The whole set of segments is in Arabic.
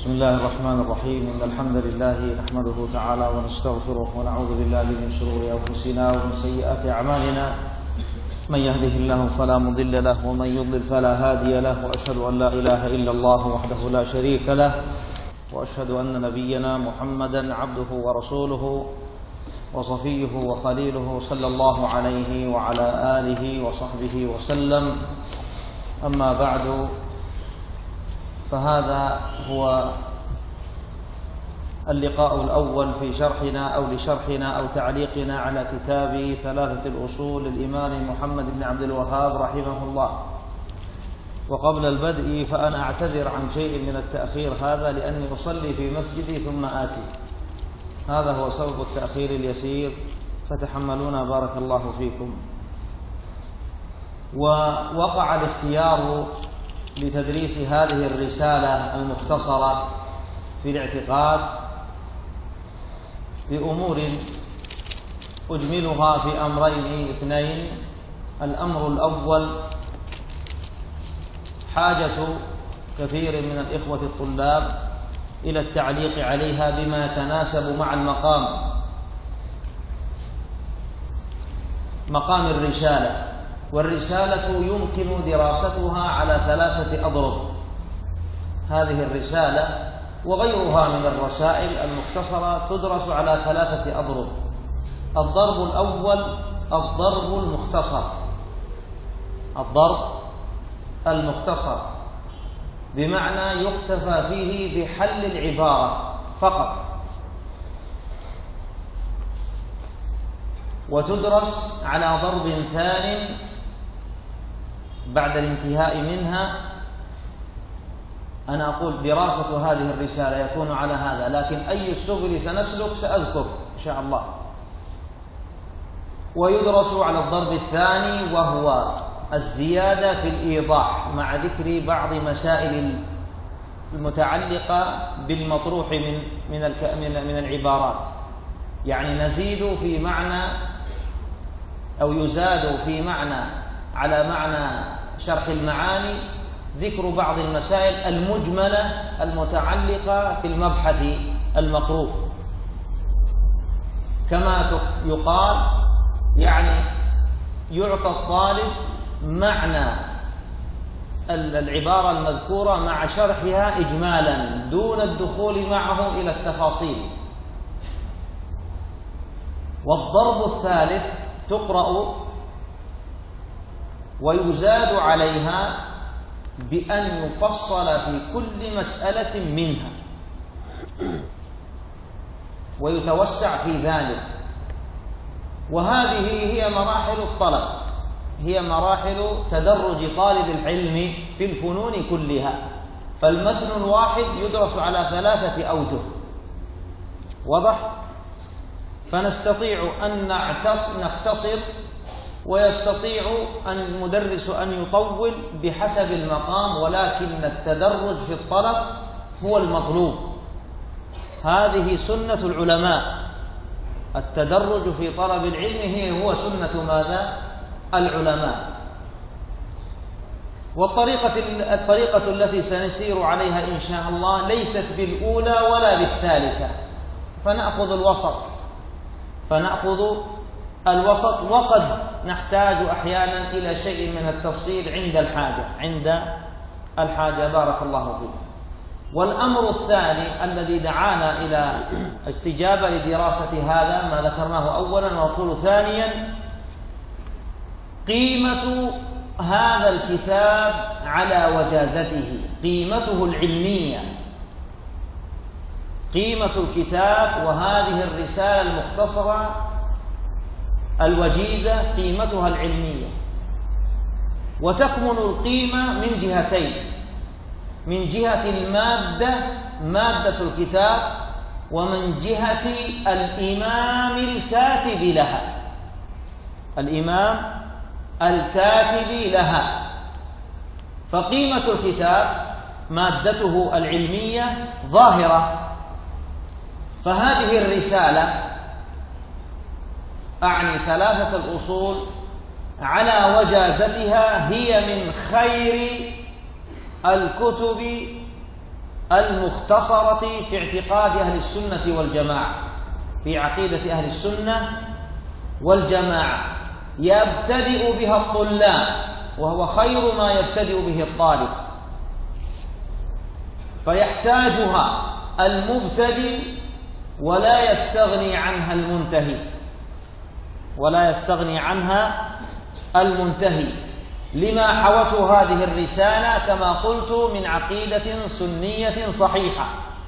بسم الله الرحمن الرحيم. إن الحمد لله نحمده تعالى ونستغفره ونعوذ بالله من شرور أنفسنا ومن سيئات أعمالنا. من يهده الله فلا مضل له ومن يضلل فلا هادي له، وأشهد أن لا إله إلا الله وحده لا شريك له، وأشهد أن نبينا محمدا عبده ورسوله وصفيه وخليله صلى الله عليه وعلى آله وصحبه وسلم. أما بعد، فهذا هو اللقاء الأول في شرحنا أو لشرحنا أو تعليقنا على كتاب ثلاثة الأصول للإمام محمد بن عبد الوهاب رحمه الله. وقبل البدء فأنا أعتذر عن شيء من التأخير هذا، لأني أصلي في مسجدي ثم آتي، هذا هو سبب التأخير اليسير، فتحملونا بارك الله فيكم. ووقع الاختيار لتدريس هذه الرسالة المختصرة في الاعتقاد بأمور أجملها في أمرين اثنين. الأمر الأول حاجة كثير من الإخوة الطلاب إلى التعليق عليها بما يتناسب مع مقام الرسالة. والرسالة يمكن دراستها على ثلاثة أضرب. هذه الرسالة وغيرها من الرسائل المختصرة تدرس على ثلاثة أضرب. الضرب الأول الضرب المختصر، الضرب المختصر بمعنى يكتفى فيه بحل العبارة فقط، وتدرس على ضرب ثاني بعد الانتهاء منها. أنا أقول دراسة هذه الرسالة يكون على هذا، لكن أي السبل سنسلك سأذكر إن شاء الله. ويدرس على الضرب الثاني وهو الزيادة في الإيضاح مع ذكر بعض مسائل المتعلقة بالمطروح من العبارات، يعني نزيد في معنى أو يزاد في معنى على معنى شرح المعاني ذكر بعض المسائل المجملة المتعلقة في المبحث المقروء. كما يقال يعني يعطى الطالب معنى العبارة المذكورة مع شرحها إجمالا دون الدخول معه إلى التفاصيل. والضرب الثالث تقرأ ويزاد عليها بأن يفصل في كل مسألة منها ويتوسع في ذلك. وهذه هي مراحل الطلب، هي مراحل تدرج طالب العلم في الفنون كلها. فالمتن الواحد يدرس على ثلاثة أوجه، واضح؟ فنستطيع أن نختصر، ويستطيع المدرس أن يطول بحسب المقام، ولكن التدرج في الطلب هو المطلوب. هذه سنة العلماء، التدرج في طلب العلم هو سنة ماذا؟ العلماء. والطريقة التي سنسير عليها إن شاء الله ليست بالأولى ولا بالثالثة، فنأخذ الوسط، وقد نحتاج أحيانا إلى شيء من التفصيل عند الحاجة بارك الله فيك. والأمر الثاني الذي دعانا إلى استجابة لدراسة هذا ما ذكرناه أولا، ونقول ثانيا قيمة هذا الكتاب على وجازته، قيمته العلمية، قيمة الكتاب وهذه الرسالة المختصرة الوجيزة قيمتها العلمية. وتكمن القيمة من جهتين: من جهة المادة، مادة الكتاب، ومن جهة الإمام الكاتب لها، الإمام الكاتب لها. فقيمة الكتاب مادته العلمية ظاهرة. فهذه الرسالة أعني ثلاثة الأصول على وجازتها هي من خير الكتب المختصرة في اعتقاد أهل السنة والجماعة، في عقيدة أهل السنة والجماعة، يبتدئ بها الطلاب، وهو خير ما يبتدئ به الطالب، فيحتاجها المبتدئ ولا يستغني عنها المنتهي، ولا يستغني عنها المنتهي، لما حوته هذه الرسالة كما قلت من عقيدة سنية صحيحة.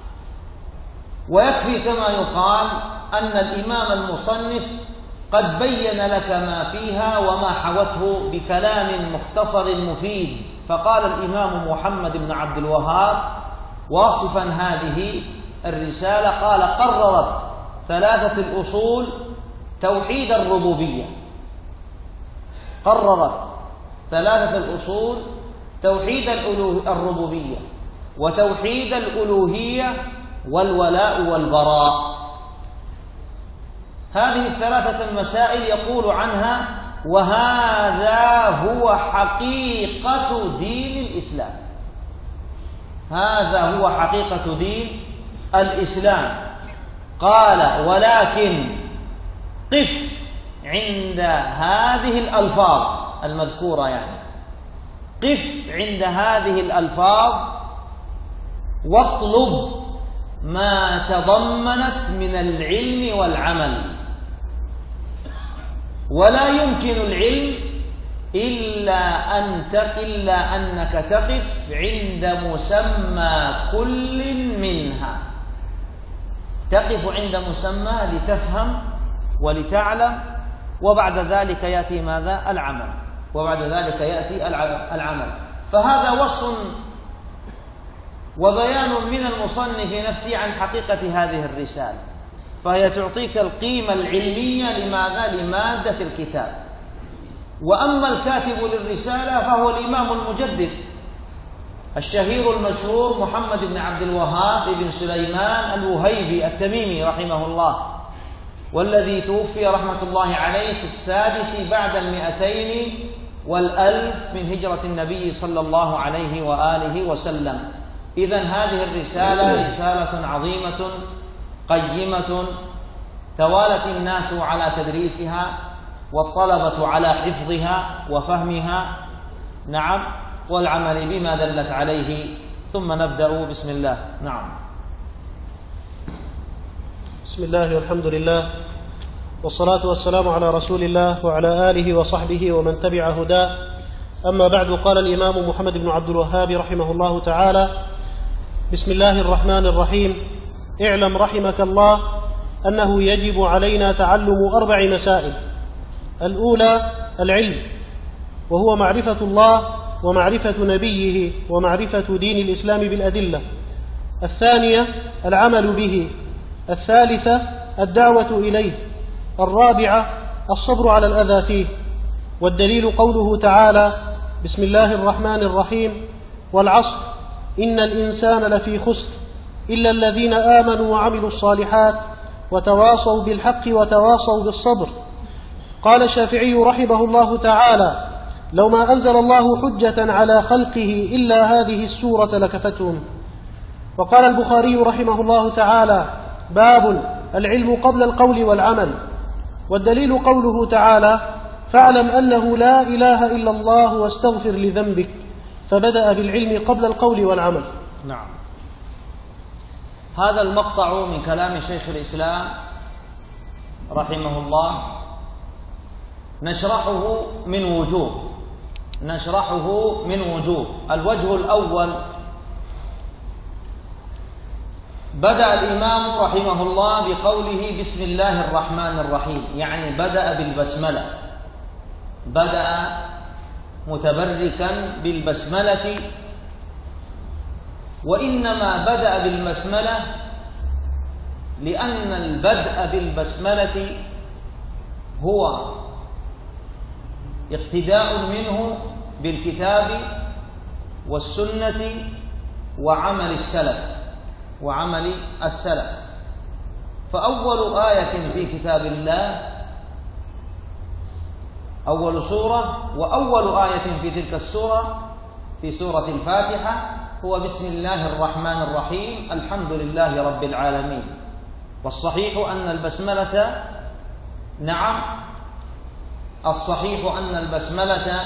ويكفي كما يقال أن الإمام المصنف قد بين لك ما فيها وما حوته بكلام مختصر مفيد. فقال الإمام محمد بن عبد الوهاب واصفا هذه الرسالة، قال: قررت ثلاثة الأصول توحيد الربوبية، قررت ثلاثة الأصول توحيد الربوبية وتوحيد الألوهية والولاء والبراء. هذه الثلاثة المسائل يقول عنها: وهذا هو حقيقة دين الإسلام، هذا هو حقيقة دين الإسلام. قال: ولكن قف عند هذه الألفاظ المذكورة، يعني قف عند هذه الألفاظ واطلب ما تضمنت من العلم والعمل. ولا يمكن العلم إلا أنك تقف عند مسمى كل منها، تقف عند مسمى لتفهم ولتعلم، وبعد ذلك يأتي ماذا؟ العمل، وبعد ذلك يأتي العمل. فهذا وصف وبيان من المصنف نفسه عن حقيقة هذه الرسالة، فهي تعطيك القيمة العلمية لماذا؟ لمادة الكتاب. وأما الكاتب للرسالة فهو الإمام المجدد الشهير المشهور محمد بن عبد الوهاب بن سليمان الوهيبي التميمي رحمه الله، والذي توفي رحمة الله عليه في 6 بعد 200 من هجرة النبي صلى الله عليه وآله وسلم. إذن هذه الرسالة رسالة عظيمة قيمة، توالت الناس على تدريسها والطلبة على حفظها وفهمها، نعم، والعمل بما دلت عليه. ثم نبدأ. بسم الله. نعم. بسم الله والحمد لله، والصلاة والسلام على رسول الله وعلى آله وصحبه ومن تبع هداه. أما بعد، قال الإمام محمد بن عبد الوهاب رحمه الله تعالى: بسم الله الرحمن الرحيم. اعلم رحمك الله أنه يجب علينا تعلم 4 مسائل. الأولى العلم، وهو معرفة الله ومعرفة نبيه ومعرفة دين الإسلام بالأدلة. الثانية العمل به. الثالثة الدعوة إليه. الرابعة الصبر على الأذى فيه. والدليل قوله تعالى: بسم الله الرحمن الرحيم: والعصر إن الإنسان لفي خسر إلا الذين آمنوا وعملوا الصالحات وتواصوا بالحق وتواصوا بالصبر. قال الشافعي رحمه الله تعالى: لو ما أنزل الله حجة على خلقه إلا هذه السورة لكفتهم. وقال البخاري رحمه الله تعالى: باب العلم قبل القول والعمل. والدليل قوله تعالى: فاعلم أنه لا إله إلا الله واستغفر لذنبك، فبدأ بالعلم قبل القول والعمل. نعم. هذا المقطع من كلام شيخ الإسلام رحمه الله نشرحه من وجوه. الوجه الأول: بدأ الإمام رحمه الله بقوله بسم الله الرحمن الرحيم، يعني بدأ بالبسملة، بدأ متبركا بالبسملة. وإنما بدأ بالبسملة لأن البدء بالبسملة هو اقتداء منه بالكتاب والسنة وعمل السلف. فأول آية في كتاب الله، أول سورة وأول آية في تلك السورة في سورة الفاتحة هو بسم الله الرحمن الرحيم الحمد لله رب العالمين. والصحيح أن البسملة نعم الصحيح أن البسملة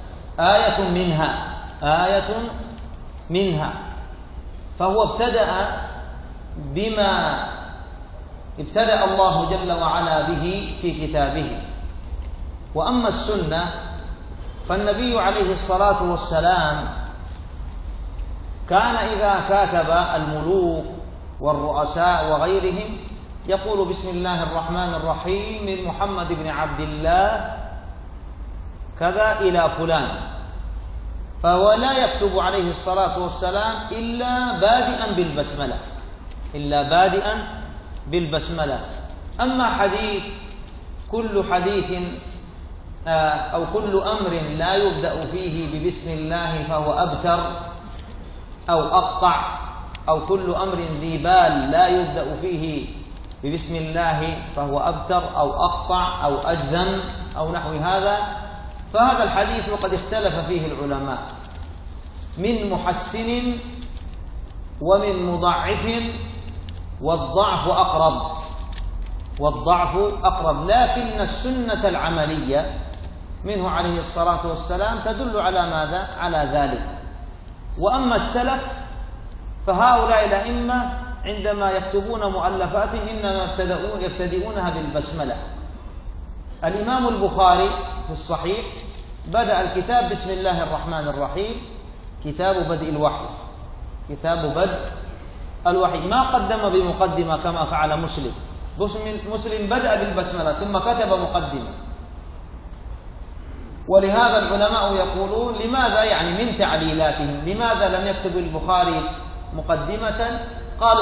آية منها فهو ابتدأ بما ابتدأ الله جل وعلا به في كتابه. وأما السنة فالنبي عليه الصلاة والسلام كان إذا كاتب الملوك والرؤساء وغيرهم يقول بسم الله الرحمن الرحيم من محمد بن عبد الله كذا إلى فلان، فهو لا يكتب عليه الصلاة والسلام إلا بادئا بالبسملة. أما حديث كل حديث أو كل أمر لا يبدأ فيه ببسم الله فهو أبتر أو أقطع، أو كل أمر ذي بال لا يبدأ فيه ببسم الله فهو أبتر أو أقطع أو أجذم أو نحو هذا، فهذا الحديث وقد اختلف فيه العلماء من محسن ومن مضعف، والضعف أقرب، لكن السنة العملية منه عليه الصلاة والسلام تدل على ماذا؟ على ذلك. وأما السلف فهؤلاء الأئمة عندما يكتبون مؤلفاتهم إنما يبتدئونها بالبسملة. الإمام البخاري في الصحيح بدأ الكتاب بسم الله الرحمن الرحيم، كتاب بدء الوحي، ما قدم بمقدمة كما فعل مسلم. مسلم بدأ بالبسملة ثم كتب مقدمة. ولهذا العلماء يقولون لماذا، يعني من تعليلاتهم لماذا لم يكتب البخاري مقدمة؟ قالوا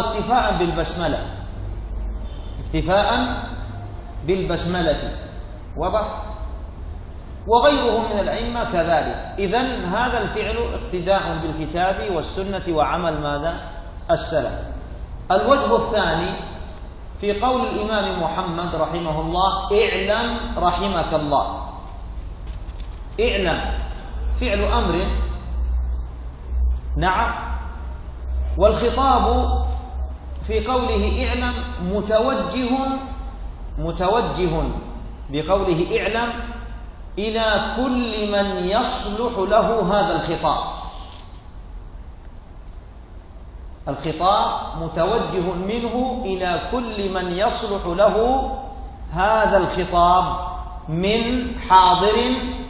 اكتفاء بالبسملة وضح. وغيرهم من الأئمة كذلك. إذن هذا الفعل اقتداء بالكتاب والسنة وعمل ماذا؟ السلف. الوجه الثاني في قول الإمام محمد رحمه الله اعلم رحمك الله. اعلم فعل أمر نعم، والخطاب في قوله اعلم متوجه بقوله اعلم إلى كل من يصلح له هذا الخطاب متوجه منه إلى كل من يصلح له هذا الخطاب من حاضر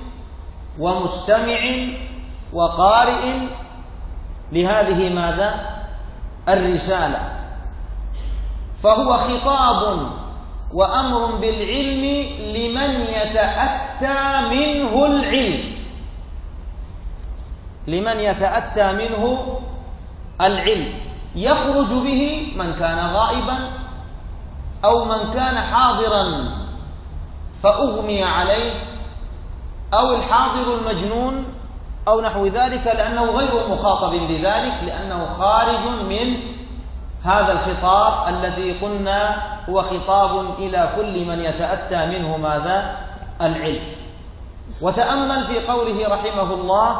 ومستمع وقارئ لهذه ماذا؟ الرسالة. فهو خطاب وأمر بالعلم لمن يتأتى منه العلم، يخرج به من كان غائبا أو من كان حاضرا فأغمي عليه، أو الحاضر المجنون أو نحو ذلك، لأنه غير مخاطب بذلك، لأنه خارج من هذا الخطاب الذي قلنا هو خطاب إلى كل من يتأتى منه ماذا؟ العلم. وتأمل في قوله رحمه الله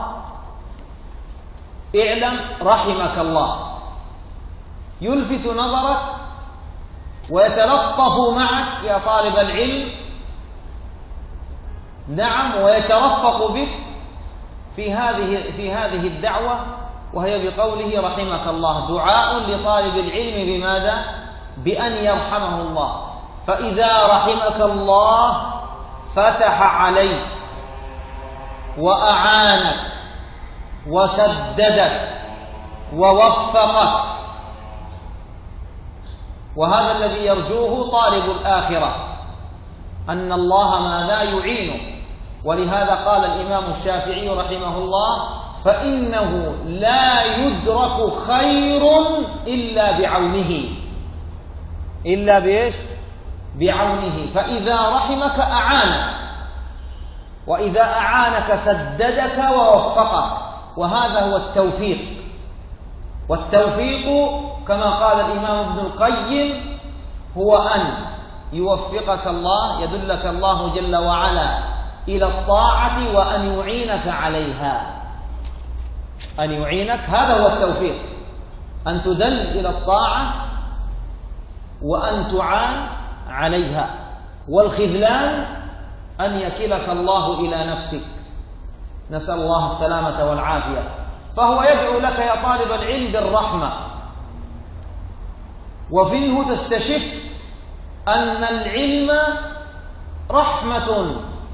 اعلم رحمك الله، يلفت نظرك ويتلطف معك يا طالب العلم، نعم، ويترفق بك في هذه الدعوة، وهي بقوله رحمك الله، دعاء لطالب العلم بماذا؟ بأن يرحمه الله. فإذا رحمك الله فتح عليك وأعانك وسددك ووفقك، وهذا الذي يرجوه طالب الآخرة، أن الله ماذا؟ يعينه. ولهذا قال الإمام الشافعي رحمه الله فإنه لا يدرك خير إلا بعونه. فإذا رحمك أعانك، وإذا أعانك سددك ووفقك، وهذا هو التوفيق. والتوفيق كما قال الإمام ابن القيم هو أن يوفقك الله، يدلك الله جل وعلا إلى الطاعة وأن يعينك عليها. أن يعينك، هذا هو التوفيق، أن تدل إلى الطاعة وأن تعان عليها. والخذلان أن يكلك الله إلى نفسك، نسأل الله السلامة والعافية. فهو يدعو لك يا طالب العلم بالرحمة، وفيه تستشف أن العلم رحمة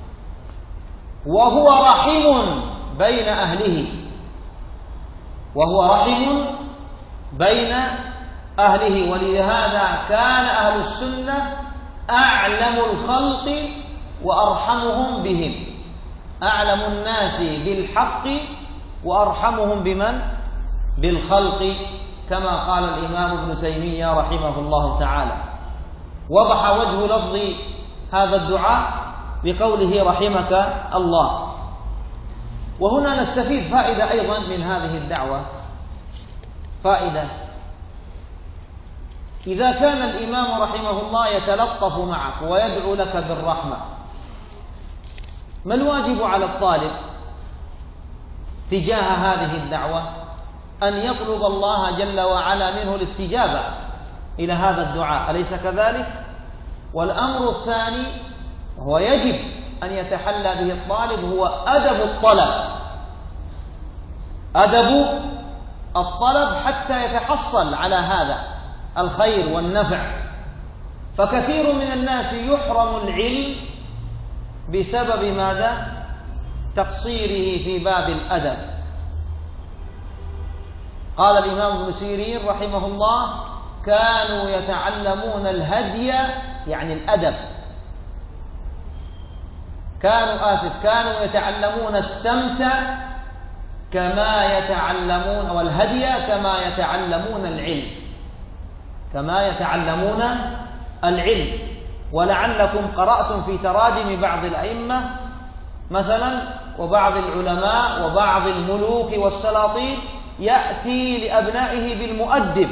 وهو رحم بين أهله، وهو رحم بين أهله. ولهذا كان أهل السنة أعلم الخلق وأرحمهم بهم، أعلم الناس بالحق وأرحمهم بمن؟ بالخلق، كما قال الإمام ابن تيمية رحمه الله تعالى. وضح وجه لفظ هذا الدعاء بقوله رحمك الله. وهنا نستفيد فائدة أيضا من هذه الدعوة، فائدة: إذا كان الإمام رحمه الله يتلطف معك ويدعو لك بالرحمة، ما الواجب على الطالب تجاه هذه الدعوة؟ أن يطلب الله جل وعلا منه الاستجابة إلى هذا الدعاء، أليس كذلك؟ والأمر الثاني هو يجب أن يتحلى به الطالب، هو أدب الطلب، أدب الطلب حتى يتحصل على هذا الخير والنفع. فكثير من الناس يحرم العلم بسبب ماذا؟ تقصيره في باب الأدب. قال الإمام ابن سيرين رحمه الله: كانوا يتعلمون الهدي، يعني الأدب، كانوا يتعلمون السمت كما يتعلمون، والهدي كما يتعلمون العلم، كما يتعلمون العلم. ولعلكم قرأتم في تراجم بعض الأئمة مثلا وبعض العلماء وبعض الملوك والسلاطين يأتي لأبنائه بالمؤدب،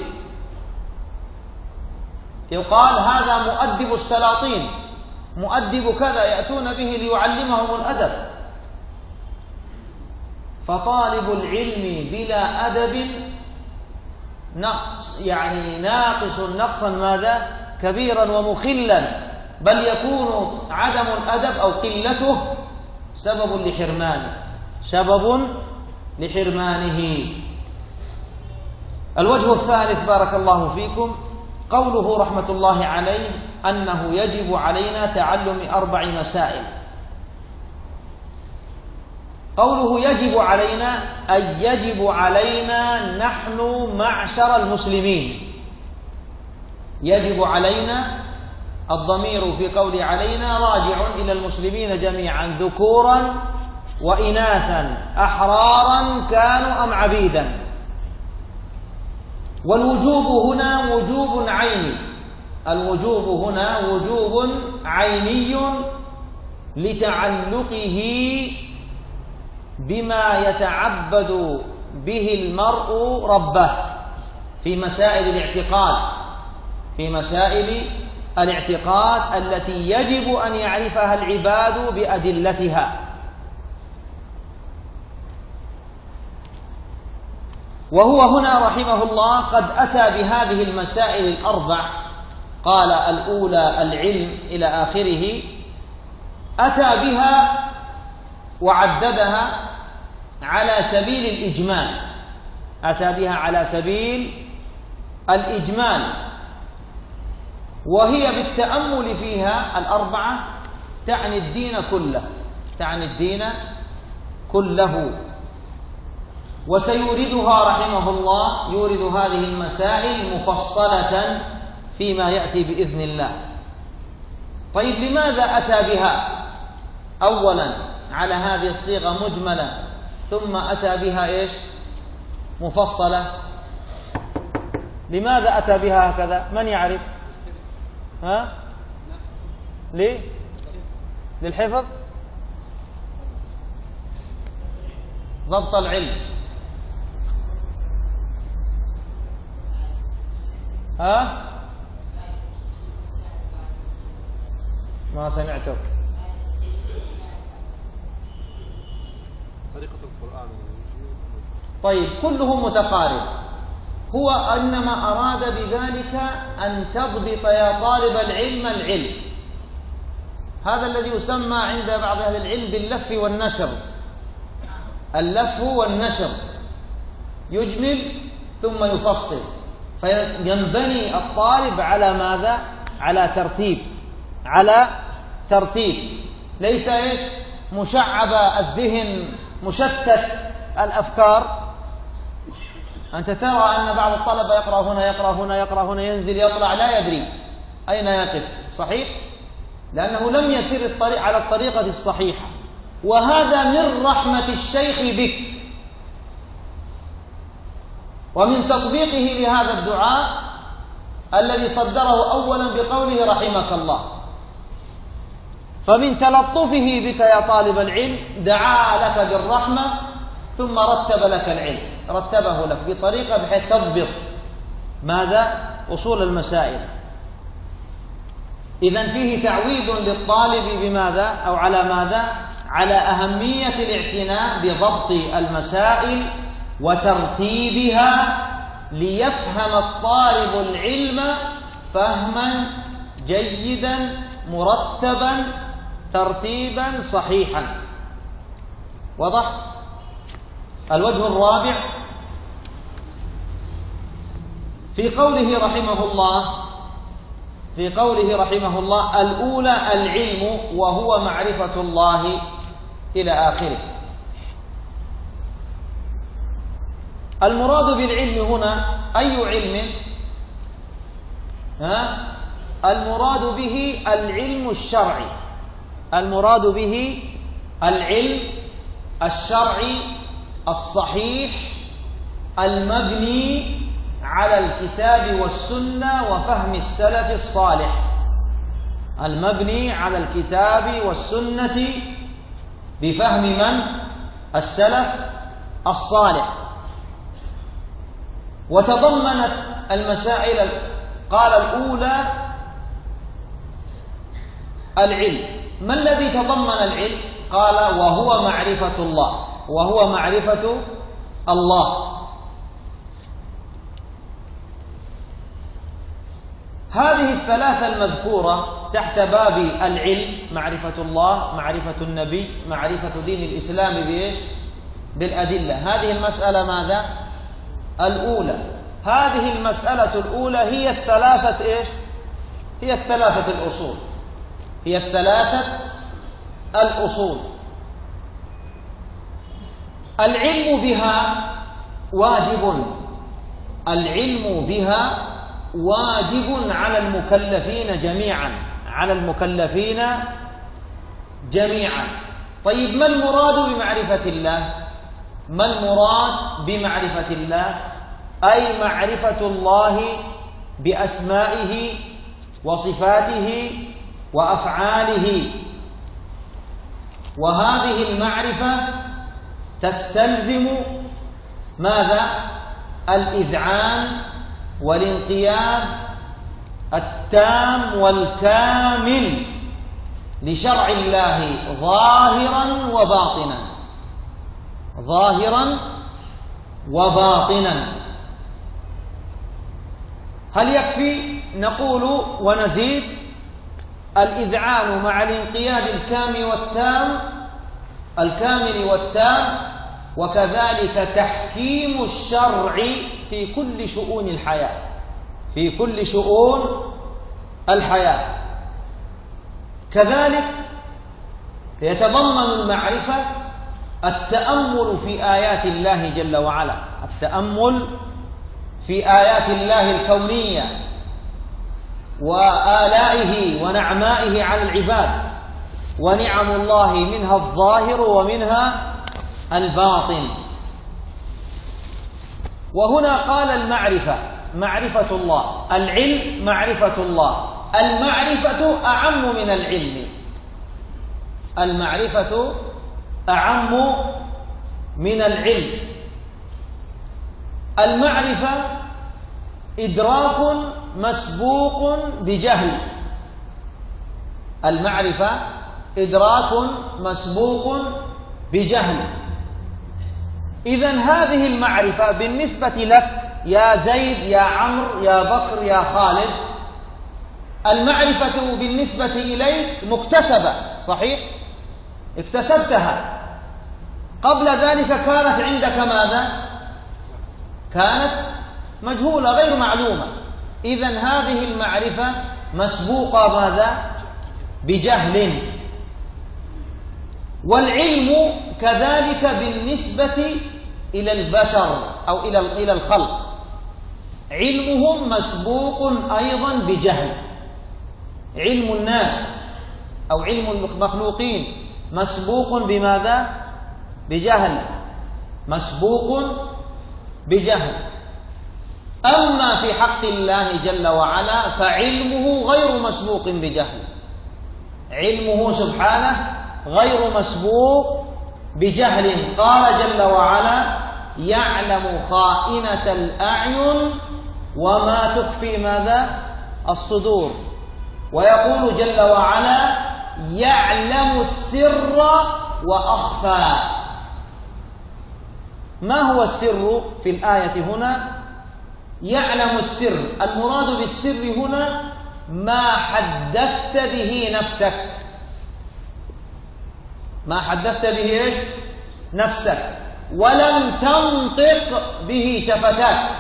يقال هذا مؤدب السلاطين، مؤدب كذا، يأتون به ليعلمهم الأدب. فطالب العلم بلا أدب نقص، يعني ناقص نقصا ماذا؟ كبيرا ومخلا، بل يكون عدم الأدب أو قلته سبب لحرمانه. الوجه الثالث بارك الله فيكم قوله رحمة الله عليه أنه يجب علينا تعلم 4 مسائل. قوله يجب علينا أي يجب علينا نحن معشر المسلمين. يجب علينا، الضمير في قول علينا راجع إلى المسلمين جميعا ذكورا وإناثا، أحرارا كانوا أم عبيدا. والوجوب هنا وجوب عيني، الوجوب هنا وجوب عيني لتعلقه بما يتعبد به المرء ربه في مسائل الاعتقاد التي يجب أن يعرفها العباد بأدلتها. وهو هنا رحمه الله قد أتى بهذه المسائل 4، قال الأولى العلم إلى آخره، أتى بها وعددها على سبيل الإجمال، أتى بها على سبيل الإجمال، وهي بالتأمل فيها 4 تعني الدين كله. وسيوردها رحمه الله، يورد هذه المسائل مفصلة فيما يأتي بإذن الله. طيب لماذا أتى بها أولا على هذه الصيغة مجملة ثم أتى بها إيش مفصلة؟ لماذا أتى بها هكذا؟ من يعرف؟ ليه؟ للحفظ، ضبط العلم، ما سمعتك. طريقة القرآن طيب كله متقارب، هو إنما أراد بذلك أن تضبط يا طالب العلم العلم. هذا الذي يسمى عند بعض أهل العلم باللف والنشر. اللف والنشر، يجمل ثم يفصل، فينبني الطالب على ماذا؟ على ترتيب، ليس ايش؟ مشعب الذهن، مشتت الأفكار. أنت ترى أن بعض الطلبة يقرأ هنا يقرأ هنا يقرأ هنا، ينزل يطلع لا يدري أين يقف، صحيح؟ لأنه لم يسير على الطريقة الصحيحة. وهذا من رحمة الشيخ بك ومن تطبيقه لهذا الدعاء الذي صدره أولا بقوله رحمك الله. فمن تلطفه بك يا طالب العلم دعا لك بالرحمة، ثم رتب لك العلم، رتبه لك بطريقة بحيث تضبط ماذا؟ أصول المسائل. إذن فيه تعويد للطالب بماذا؟ أو على ماذا؟ على أهمية الاعتناء بضبط المسائل وترتيبها، ليفهم الطالب العلم فهما جيدا مرتبا ترتيبا صحيحا. واضح؟ الوجه الرابع في قوله رحمه الله الأولى العلم وهو معرفة الله إلى آخره. المراد بالعلم هنا أي علم؟ المراد به العلم الشرعي، المراد به العلم الشرعي الصحيح المبني على الكتاب والسنة وفهم السلف الصالح، المبني على الكتاب والسنة بفهم من؟ السلف الصالح. وتضمنت المسائل، قال الأولى العلم. ما الذي تضمن العلم؟ قال وهو معرفة الله، وهو معرفة الله. هذه الثلاثة المذكورة تحت باب العلم، معرفة الله، معرفة النبي، معرفة دين الإسلام بإيش؟ بالأدلة. هذه المسألة ماذا؟ الأولى. هذه المسألة الأولى هي الثلاثة إيش؟ هي الثلاثة الأصول، هي الثلاثة الأصول. العلم بها واجب، العلم بها واجب على المكلفين جميعا، على المكلفين جميعا. طيب ما المراد بمعرفة الله؟ ما المراد بمعرفة الله؟ أي معرفة الله بأسمائه وصفاته وأفعاله. وهذه المعرفة تستلزم ماذا؟ الإذعان والانقياد التام والكامل لشرع الله ظاهرا وباطنا، ظاهرا وباطنا. هل يكفي نقول ونزيد الإذعان مع الانقياد الكامل والتام، وكذلك تحكيم الشرع في كل شؤون الحياة، في كل شؤون الحياة. كذلك يتضمن المعرفة التأمل في آيات الله جل وعلا، التأمل في آيات الله الكونية وآلائه ونعمائه على العباد، ونعم الله منها الظاهر ومنها الباطن. وهنا قال المعرفة معرفة الله، العلم معرفة الله. المعرفة أعم من العلم، المعرفة أعم من العلم. المعرفة إدراك مسبوق بجهل، المعرفة إدراك مسبوق بجهل. إذن هذه المعرفة بالنسبة لك يا زيد يا عمرو يا بكر يا خالد، المعرفة بالنسبة إليك مكتسبة، صحيح؟ اكتسبتها. قبل ذلك كانت عندك ماذا؟ كانت مجهولة غير معلومة. إذن هذه المعرفة مسبوقة ماذا؟ بجهل. والعلم كذلك بالنسبة إلى البشر أو إلى الخلق، علمهم مسبوق أيضا بجهل. علم الناس أو علم المخلوقين مسبوق بماذا؟ بجهل، مسبوق بجهل. أما في حق الله جل وعلا فعلمه غير مسبوق بجهل، علمه سبحانه غير مسبوق بجهل. قال جل وعلا: يعلم خائنة الأعين وما تخفي ماذا؟ الصدور. ويقول جل وعلا: يعلم السر وأخفى. ما هو السر في الآية هنا؟ يعلم السر، المراد بالسر هنا ما حدثت به نفسك، ما حدثت به إيش؟ نفسك، ولم تنطق به شفتاك.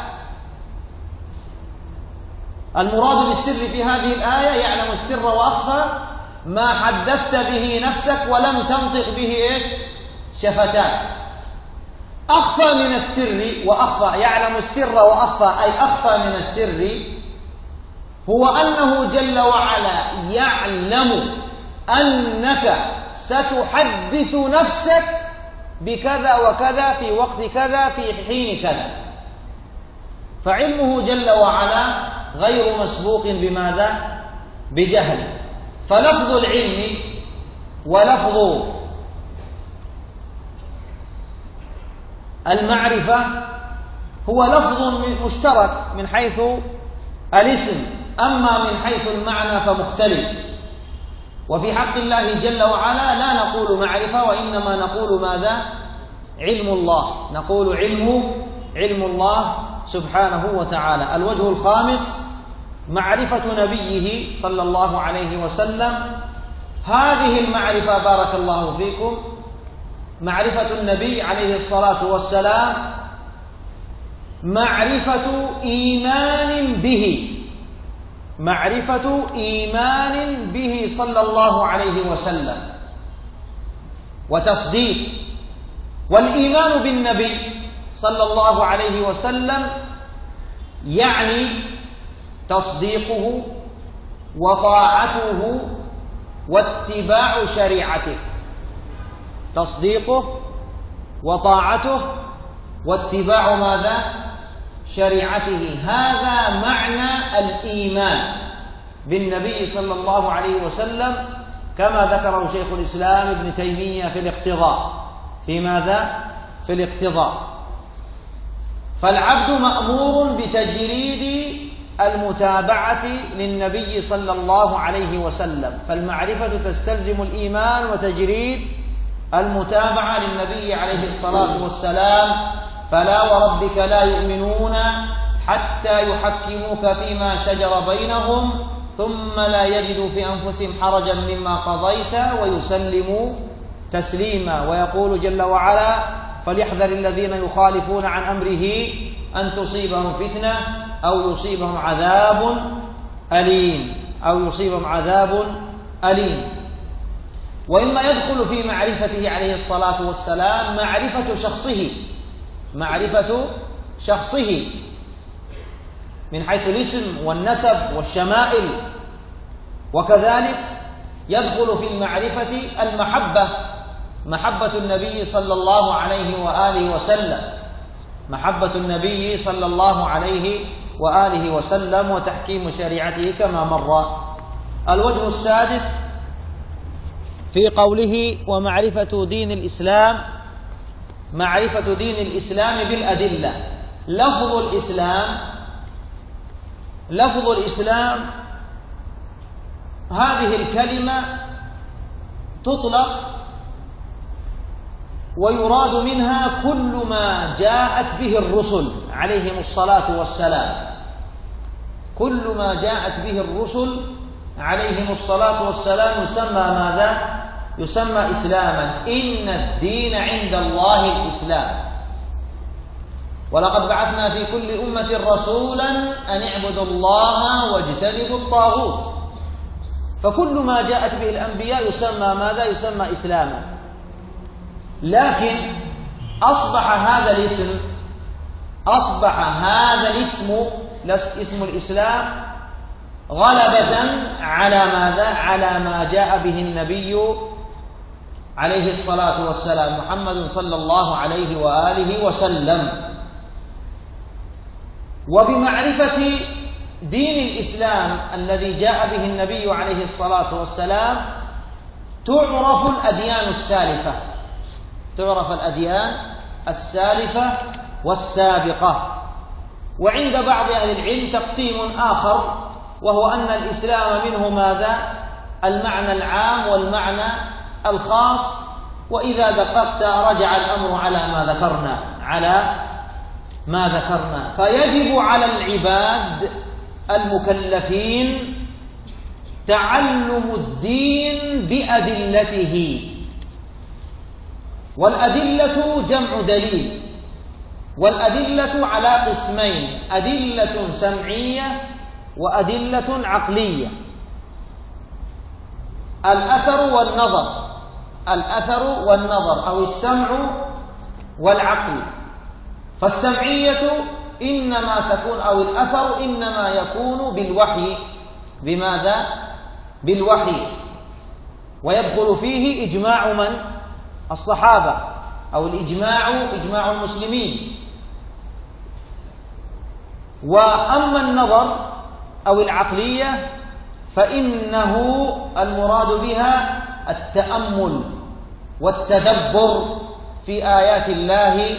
المراد بالسر في هذه الآية يعلم السر وأخفى ما حدثت به نفسك ولم تنطق به إيش؟ شفتاك. أخفى من السر وأخفى، يعلم السر وأخفى أي أخفى من السر، هو أنه جل وعلا يعلم أنك ستحدث نفسك بكذا وكذا في وقت كذا في حين كذا. فعلمه جل وعلا غير مسبوق بماذا؟ بجهل. فلفظ العلم ولفظ المعرفة هو لفظ مشترك من حيث الاسم، أما من حيث المعنى فمختلف. وفي حق الله جل وعلا لا نقول معرفة، وإنما نقول ماذا؟ علم الله، نقول علم الله سبحانه وتعالى. الوجه الخامس معرفة نبيه صلى الله عليه وسلم. هذه المعرفة بارك الله فيكم، معرفة النبي عليه الصلاة والسلام معرفة إيمان به، معرفة إيمان به صلى الله عليه وسلم وتصديق. والإيمان بالنبي صلى الله عليه وسلم يعني تصديقه وطاعته واتباع شريعته، تصديقه وطاعته واتباع ماذا؟ شريعته. هذا معنى الإيمان بالنبي صلى الله عليه وسلم كما ذكره شيخ الإسلام ابن تيمية في الاقتضاء. في ماذا؟ في الاقتضاء. فالعبد مأمور بتجريد المتابعة للنبي صلى الله عليه وسلم، فالمعرفة تستلزم الإيمان وتجريد المتابعة للنبي عليه الصلاة والسلام. فلا وربك لا يؤمنون حتى يحكموك فيما شجر بينهم ثم لا يجدوا في أنفسهم حرجا مما قضيت ويسلموا تسليما. ويقول جل وعلا: فليحذر الذين يخالفون عن أمره أن تصيبهم فتنة أو يصيبهم عذاب أليم، أو يصيبهم عذاب أليم. وإما يدخل في معرفته عليه الصلاة والسلام معرفة شخصه، معرفة شخصه من حيث الاسم والنسب والشمائل. وكذلك يدخل في المعرفة المحبة، محبة النبي صلى الله عليه وآله وسلم، محبة النبي صلى الله عليه وآله وسلم وتحكيم شريعته كما مر. الوجه السادس في قوله: ومعرفة دين الإسلام، معرفة دين الإسلام بالأدلة. لفظ الإسلام هذه الكلمة تطلق ويراد منها كل ما جاءت به الرسل عليهم الصلاة والسلام، كل ما جاءت به الرسل عليهم الصلاة والسلام يسمى ماذا؟ يسمى إسلاما. إن الدين عند الله الإسلام. ولقد بعثنا في كل أمة رسولا أن اعبدوا الله واجتنبوا الطاغوت. فكل ما جاءت به الأنبياء يسمى ماذا؟ يسمى إسلاما. لكن أصبح هذا الاسم اسم الإسلام غلبة على ماذا؟ على ما جاء به النبي عليه الصلاة والسلام محمد صلى الله عليه وآله وسلم. وبمعرفة دين الإسلام الذي جاء به النبي عليه الصلاة والسلام تعرف الأديان السالفة، تعرف الأديان السالفة والسابقة. وعند بعض أهل العلم تقسيم آخر، وهو أن الإسلام منه ماذا؟ المعنى العام والمعنى الخاص. وإذا دققت رجع الأمر على ما ذكرنا، فيجب على العباد المكلفين تعلم الدين بأدلته. والأدلة جمع دليل، والأدلة على قسمين: أدلة سمعية وأدلة عقلية. الأثر والنظر أو السمع والعقل. فالسمعية إنما تكون، أو الأثر إنما يكون بالوحي. بماذا؟ بالوحي. ويدخل فيه إجماع من؟ الصحابة، أو إجماع المسلمين. وأما النظر أو العقلية فإنه المراد بها التأمل والتدبر في آيات الله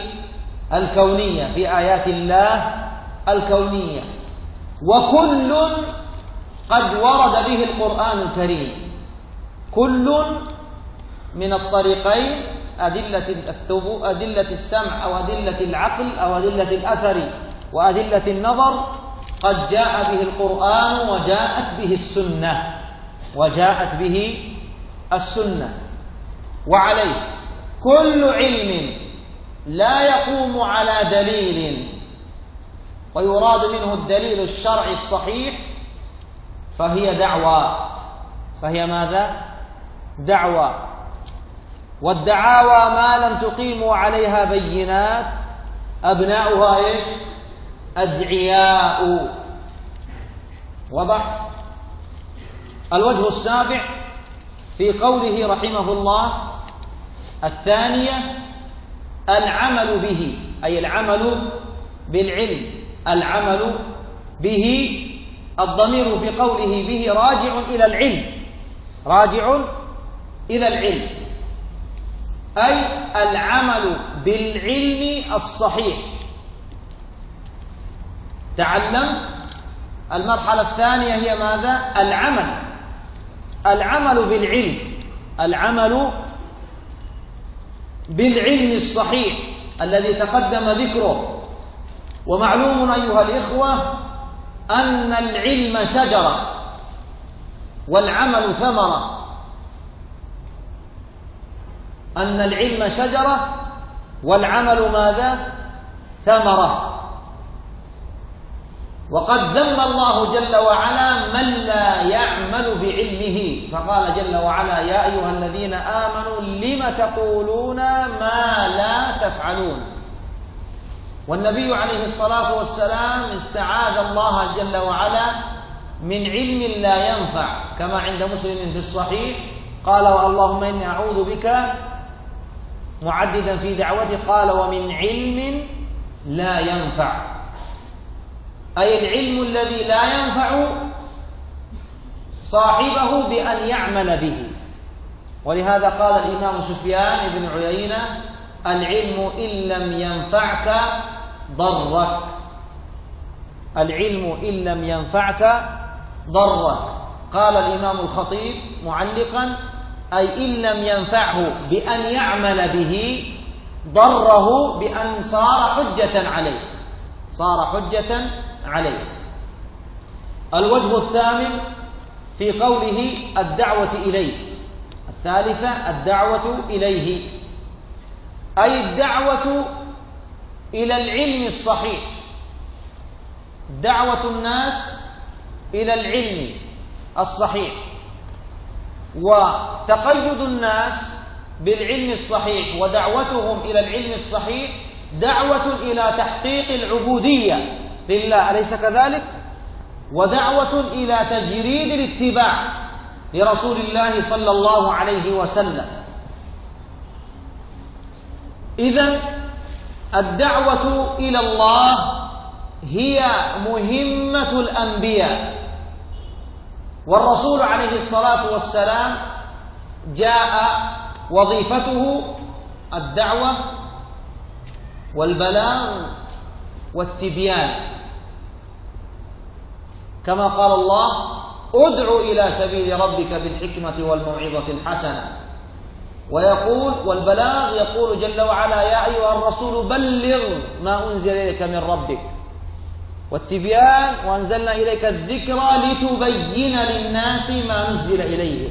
الكونية، وكل قد ورد به القرآن الكريم، كل من الطريقين: أدلة السمع أو أدلة العقل أو أدلة الأثر وأدلة النظر، قد جاء به القرآن وجاءت به السنة. وعليه كل علم لا يقوم على دليل ويراد منه الدليل الشرعي الصحيح فهي ماذا؟ دعوى. والدعاوى ما لم تقيموا عليها بينات أبناؤها إيش؟ أدعياء. وضح؟ الوجه السابع في قوله رحمه الله الثانية: العمل به، أي العمل بالعلم. العمل به، الضمير في قوله به راجع إلى العلم، أي العمل بالعلم الصحيح. تعلم. المرحلة الثانية هي ماذا؟ العمل بالعلم الصحيح الذي تقدم ذكره. ومعلوم أيها الإخوة أن العلم شجرة والعمل ثمرة. أن العلم شجرة والعمل ماذا؟ ثمرة. وقد ذم الله جل وعلا من لا يعمل بعلمه، فقال جل وعلا: يا أيها الذين آمنوا لم تقولون ما لا تفعلون. والنبي عليه الصلاة والسلام استعاذ الله جل وعلا من علم لا ينفع، كما عند مسلم في الصحيح قال: اللهم إني أعوذ بك، معددا في دعوته قال: ومن علم لا ينفع، أي العلم الذي لا ينفع صاحبه بأن يعمل به. ولهذا قال الإمام سفيان بن عيينة: العلم إن لم ينفعك ضرك. العلم إن لم ينفعك ضرك. قال الإمام الخطيب معلقا: أي إن لم ينفعه بأن يعمل به ضره بأن صار حجة عليه، صار حجة عليه. الوجه الثامن في قوله الدعوة إليه، الثالثة الدعوة إليه، أي الدعوة إلى العلم الصحيح، دعوة الناس إلى العلم الصحيح، وتقيد الناس بالعلم الصحيح ودعوتهم إلى العلم الصحيح دعوة إلى تحقيق العبودية لله، أليس كذلك؟ ودعوة إلى تجريد الاتباع لرسول الله صلى الله عليه وسلم. إذن الدعوة إلى الله هي مهمة الأنبياء، والرسول عليه الصلاة والسلام جاء وظيفته الدعوة والبلاغ والتبيان، كما قال الله: ادع إلى سبيل ربك بالحكمة والموعظة الحسنة. ويقول والبلاغ يقول جل وعلا: يا أيها الرسول بلغ ما أنزل إليك من ربك. والتبيان: وأنزلنا إليك الذكرى لتبين للناس ما نزل إليه.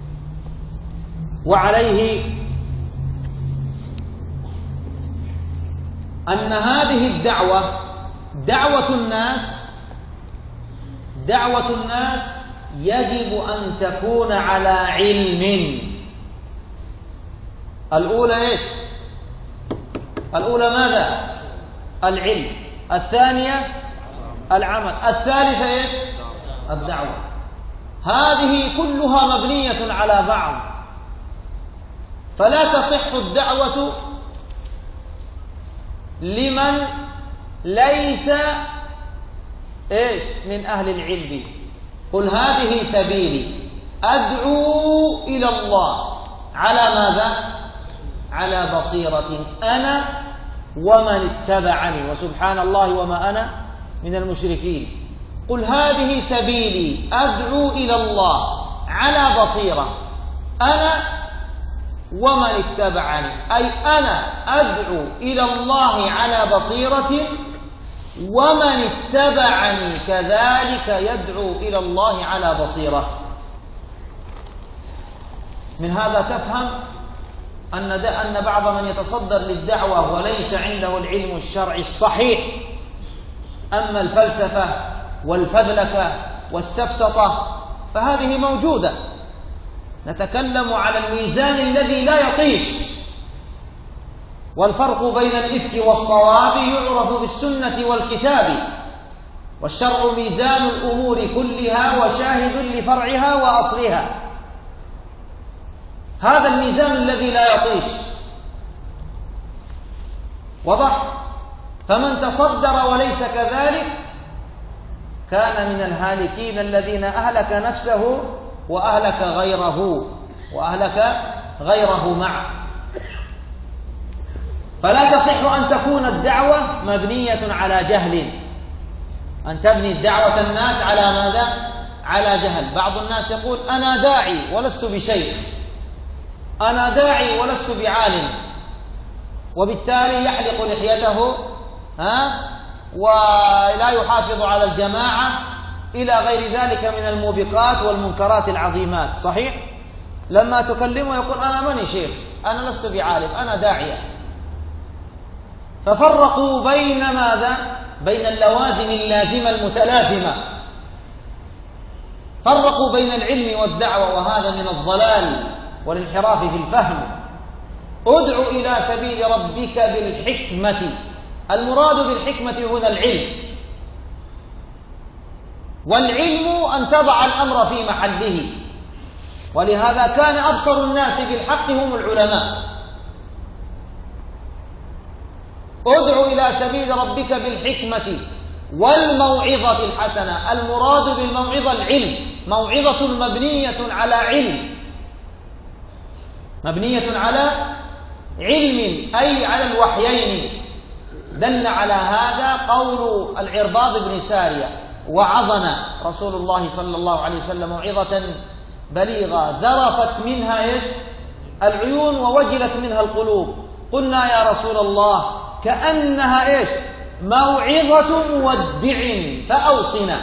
وعليه أن هذه الدعوة دعوة الناس يجب أن تكون على علم. الأولى إيش؟ الأولى ماذا؟ العلم. الثانية العمل. الثالثة إيش؟ الدعوة. هذه كلها مبنية على بعض، فلا تصح الدعوة لمن ليس إيش؟ من أهل العلم. قل هذه سبيلي أدعو إلى الله على ماذا؟ على بصيرة أنا ومن اتبعني، وسبحان الله وما أنا من المشركين. قل هذه سبيلي أدعو إلى الله على بصيرة أنا ومن اتبعني، أي أنا أدعو إلى الله على بصيرة، ومن اتبعني كذلك يدعو إلى الله على بصيرة. من هذا تفهم أن بعض من يتصدر للدعوة وليس عنده العلم الشرعي الصحيح، أما الفلسفة والفذلكة والسفسطة فهذه موجودة. نتكلم على الميزان الذي لا يطيش، والفرق بين الإفك والصواب يعرف بالسنة والكتاب، والشرع ميزان الأمور كلها وشاهد لفرعها وأصلها. هذا الميزان الذي لا يطيش، وضح. فمن تصدر وليس كذلك كان من الهالكين الذين أهلك نفسه وأهلك غيره معه. فلا تصح أن تكون الدعوة مبنية على جهل، أن تبني الدعوة الناس على ماذا؟ على جهل. بعض الناس يقول: أنا داعي ولست بشيخ، أنا داعي ولست بعالم، وبالتالي يحلق لحيته ولا يحافظ على الجماعة إلى غير ذلك من الموبقات والمنكرات العظيمات. صحيح؟ لما تكلمه يقول: أنا ماني شيخ، أنا لست بعالم، أنا داعية. ففرقوا بين ماذا؟ بين اللوازم اللازمة المتلازمة، فرقوا بين العلم والدعوة، وهذا من الضلال والانحراف في الفهم. ادع إلى سبيل ربك بالحكمة، المراد بالحكمة هنا العلم، والعلم أن تضع الأمر في محله، ولهذا كان أبصر الناس بالحق هم العلماء. ادع إلى سبيل ربك بالحكمة والموعظة الحسنة. المراد بالموعظة العلم، موعظة مبنية على علم، مبنية على علم، أي على الوحيين. دل على هذا قول العرباض بن سارية: وعظنا رسول الله صلى الله عليه وسلم موعظة بليغة ذرفت منها العيون ووجلت منها القلوب، قلنا يا رسول الله كأنها إيش؟ موعظة مودع فأوصنا،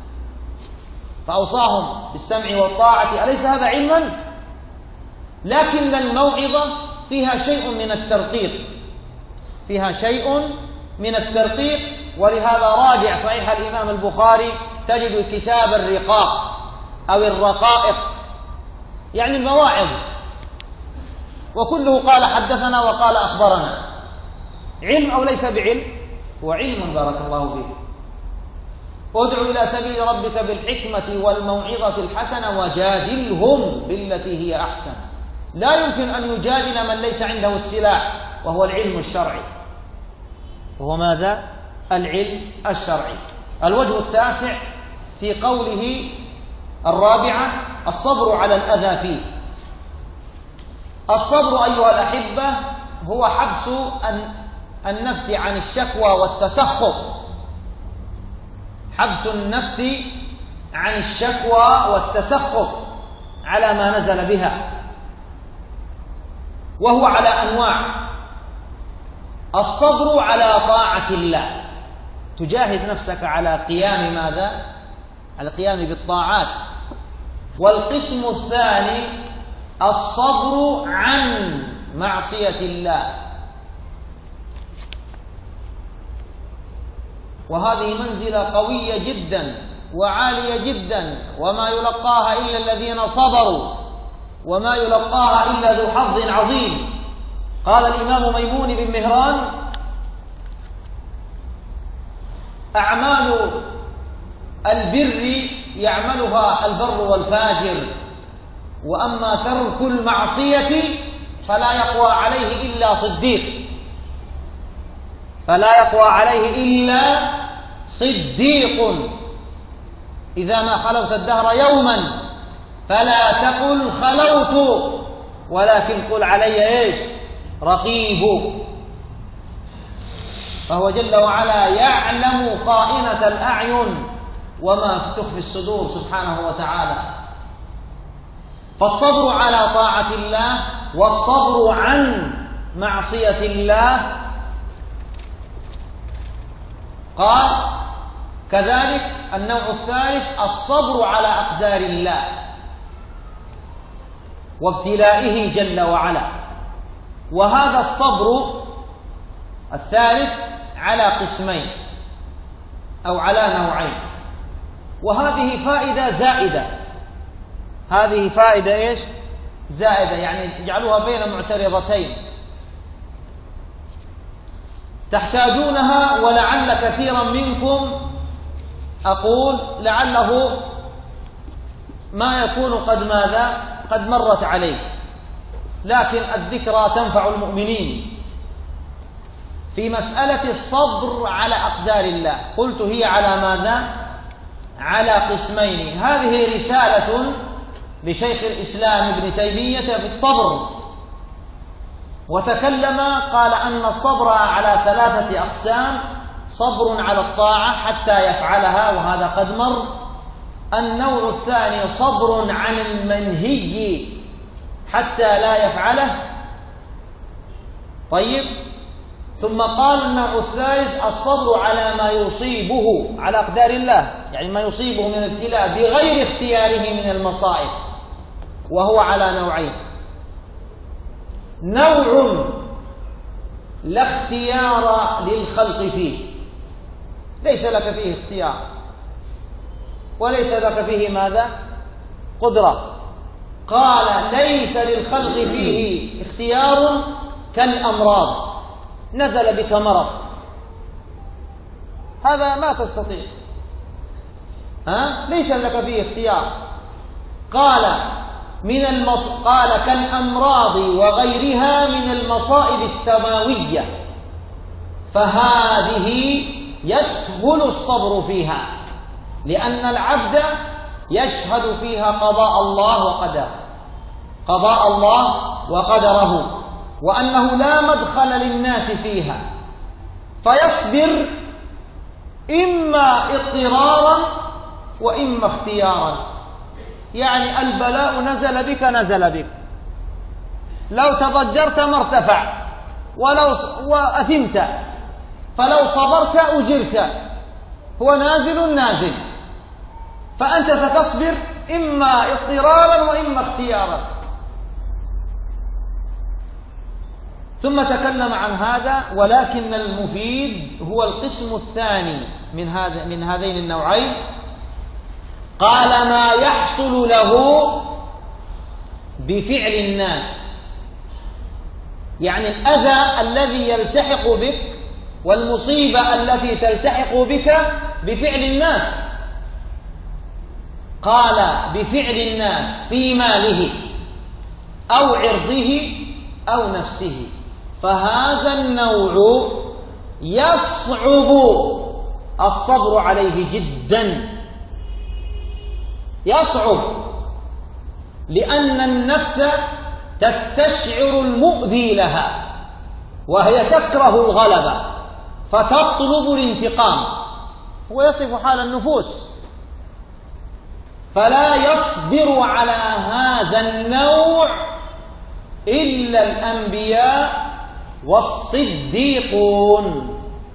فأوصاهم بالسمع والطاعة، أليس هذا علما؟ لكن الموعظة فيها شيء من الترقيق، فيها شيء من الترقيق، ولهذا راجع صحيح الإمام البخاري تجد كتاب الرقاق أو الرقائق، يعني المواعظ، وكله قال حدثنا وقال أخبرنا. علم أو ليس بعلم؟ هو علم، بارك الله فيك. ادع إلى سبيل ربك بالحكمة والموعظة الحسنة وجادلهم بالتي هي أحسن. لا يمكن أن يجادل من ليس عنده السلاح، وهو العلم الشرعي. وهو ماذا؟ العلم الشرعي. الوجه التاسع في قوله الرابعة الصبر على الأذى فيه. الصبر أيها الأحبة هو حبس النفس عن الشكوى والتسخط، حبس النفس عن الشكوى والتسخط على ما نزل بها، وهو على أنواع. الصبر على طاعة الله، تجاهد نفسك على قيام ماذا؟ على القيام بالطاعات. والقسم الثاني الصبر عن معصية الله، وهذه منزلة قوية جدا وعالية جدا، وما يلقاها إلا الذين صبروا، وما يلقاها إلا ذو حظ عظيم. قال الإمام ميمون بن مهران: أعمال البر يعملها البر والفاجر، وأما ترك المعصية فلا يقوى عليه إلا صديق، فلا يقوى عليه إلا صديق. إذا ما خلوت الدهر يوما فلا تقل خلوت، ولكن قل علي إيش؟ رقيب. فهو جل وعلا يعلم خائنة الأعين وما تخفي الصدور سبحانه وتعالى. فالصبر على طاعة الله والصبر عن معصية الله. قال كذلك النوع الثالث الصبر على أقدار الله وابتلائه جل وعلا. وهذا الصبر الثالث على قسمين أو على نوعين، وهذه فائدة زائدة. هذه فائدة إيش؟ زائدة، يعني اجعلوها بين معترضتين تحتاجونها، ولعل كثيرا منكم أقول لعله ما يكون قد ماذا؟ قد مرت عليه، لكن الذكرى تنفع المؤمنين. في مسألة الصبر على أقدار الله قلت هي على ماذا؟ على قسمين. هذه رسالة لشيخ الإسلام ابن تيمية في الصبر، وتكلم قال أن الصبر على ثلاثة أقسام: صبر على الطاعة حتى يفعلها، وهذا قد مر. النوع الثاني صبر عن المنهي حتى لا يفعله. طيب، ثم قال النوع الثالث الصبر على ما يصيبه على أقدار الله، يعني ما يصيبه من ابتلاء بغير اختياره من المصائب، وهو على نوعين: نوع لا اختيار للخلق فيه، ليس لك فيه اختيار وليس لك فيه ماذا؟ قدرة. قال ليس للخلق فيه اختيار كالأمراض، نزل بك مرض، هذا ما تستطيع، ليس لك فيه اختيار. قال قال كالأمراض وغيرها من المصائب السماوية، فهذه يسهل الصبر فيها، لأن العبد يشهد فيها قضاء الله وقدره، قضاء الله وقدره، وأنه لا مدخل للناس فيها، فيصبر إما اضطرارا وإما اختيارا. يعني البلاء نزل بك، نزل بك، لو تضجرت ما ارتفع، وأثمت، فلو صبرت أجرت، هو نازل، فأنت ستصبر إما اضطرارا وإما اختيارا. ثم تكلم عن هذا، ولكن المفيد هو القسم الثاني من هذين النوعين. قال: ما يحصل له بفعل الناس، يعني الأذى الذي يلتحق بك والمصيبة التي تلتحق بك بفعل الناس. قال: بفعل الناس في ماله أو عرضه أو نفسه، فهذا النوع يصعب الصبر عليه جدا، يصعب، لأن النفس تستشعر المؤذي لها، وهي تكره الغلبة فتطلب الانتقام، هو يصف حال النفوس. فلا يصبر على هذا النوع إلا الأنبياء والصديقون.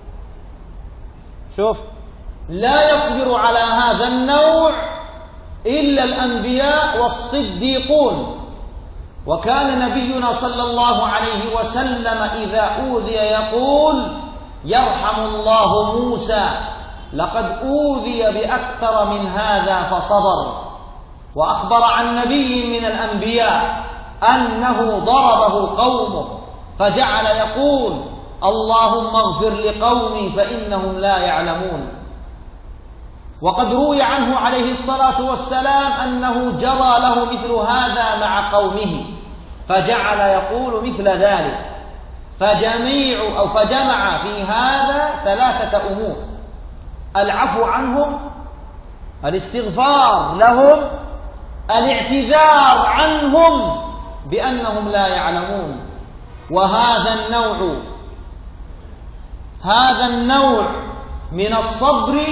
شوف، لا يصبر على هذا النوع إلا الأنبياء والصديقون. وكان نبينا صلى الله عليه وسلم إذا أوذي يقول: يرحم الله موسى، لقد أوذي بأكثر من هذا فصبر. وأخبر عن نبي من الأنبياء أنه ضربه قومه فجعل يقول: اللهم اغفر لقومي فإنهم لا يعلمون. وقد روي عنه عليه الصلاة والسلام أنه جرى له مثل هذا مع قومه فجعل يقول مثل ذلك. فجمع في هذا 3 أمور: العفو عنهم، الاستغفار لهم، الاعتذار عنهم بأنهم لا يعلمون. وهذا النوع من الصبر،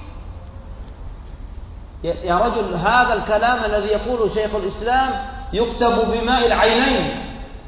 يا رجل، هذا الكلام الذي يقوله شيخ الإسلام يكتب بماء العينين،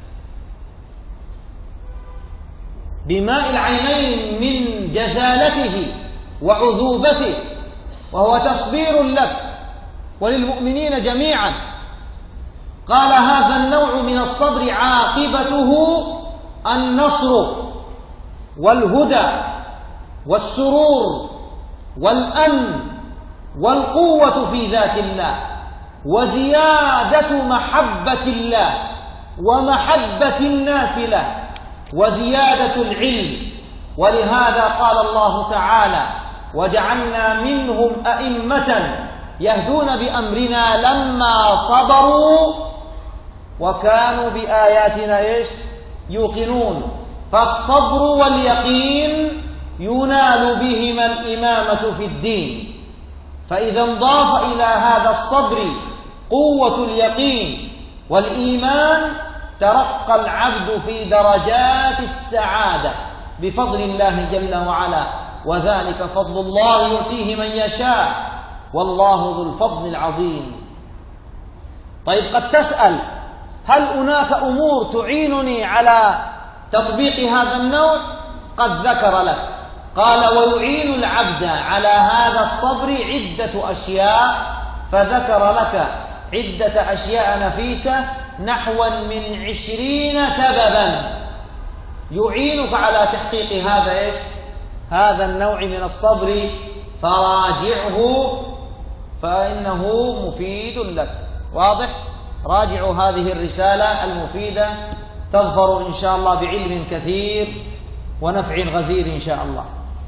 بماء العينين من جزالته وعذوبته، وهو تصبير لك وللمؤمنين جميعا. قال: هذا النوع من الصبر عاقبته النصر والهدى والسرور والأمن والقوة في ذات الله، وزيادة محبة الله ومحبة الناس له، وزيادة العلم. ولهذا قال الله تعالى: وجعلنا منهم أئمة يهدون بأمرنا لما صبروا وكانوا بآياتنا يوقنون. فالصبر واليقين ينال بهما الإمامة في الدين. فإذا انضاف إلى هذا الصبر قوة اليقين والإيمان ترقى العبد في درجات السعادة بفضل الله جل وعلا، وذلك فضل الله يؤتيه من يشاء، والله ذو الفضل العظيم. طيب، قد تسأل: هل هناك أمور تعينني على تطبيق هذا النوع؟ قد ذكر لك، قال: ويعين العبد على هذا الصبر عدة أشياء، فذكر لك عدة أشياء نفيسة نحو من 20 سببا يعينك على تحقيق هذا النوع من الصبر، فراجعه فإنه مفيد لك. واضح؟ راجعوا هذه الرسالة المفيدة تظفر إن شاء الله بعلم كثير ونفع غزير إن شاء الله.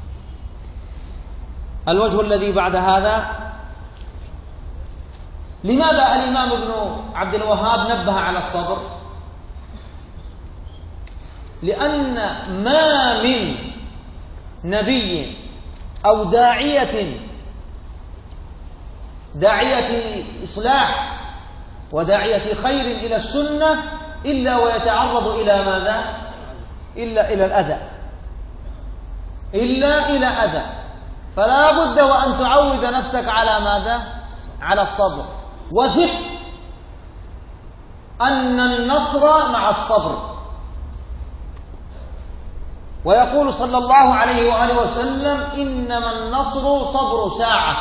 الوجه الذي بعد هذا: لماذا الإمام ابن عبد الوهاب نبه على الصبر؟ لأن ما من نبي أو داعية إصلاح وداعية خير إلى السنة إلا ويتعرض إلى ماذا؟ إلا إلى أذى. فلا بد وأن تعود نفسك على ماذا؟ على الصبر، وثق أن النصر مع الصبر. ويقول صلى الله عليه وآله وسلم: إنما النصر صبر ساعة.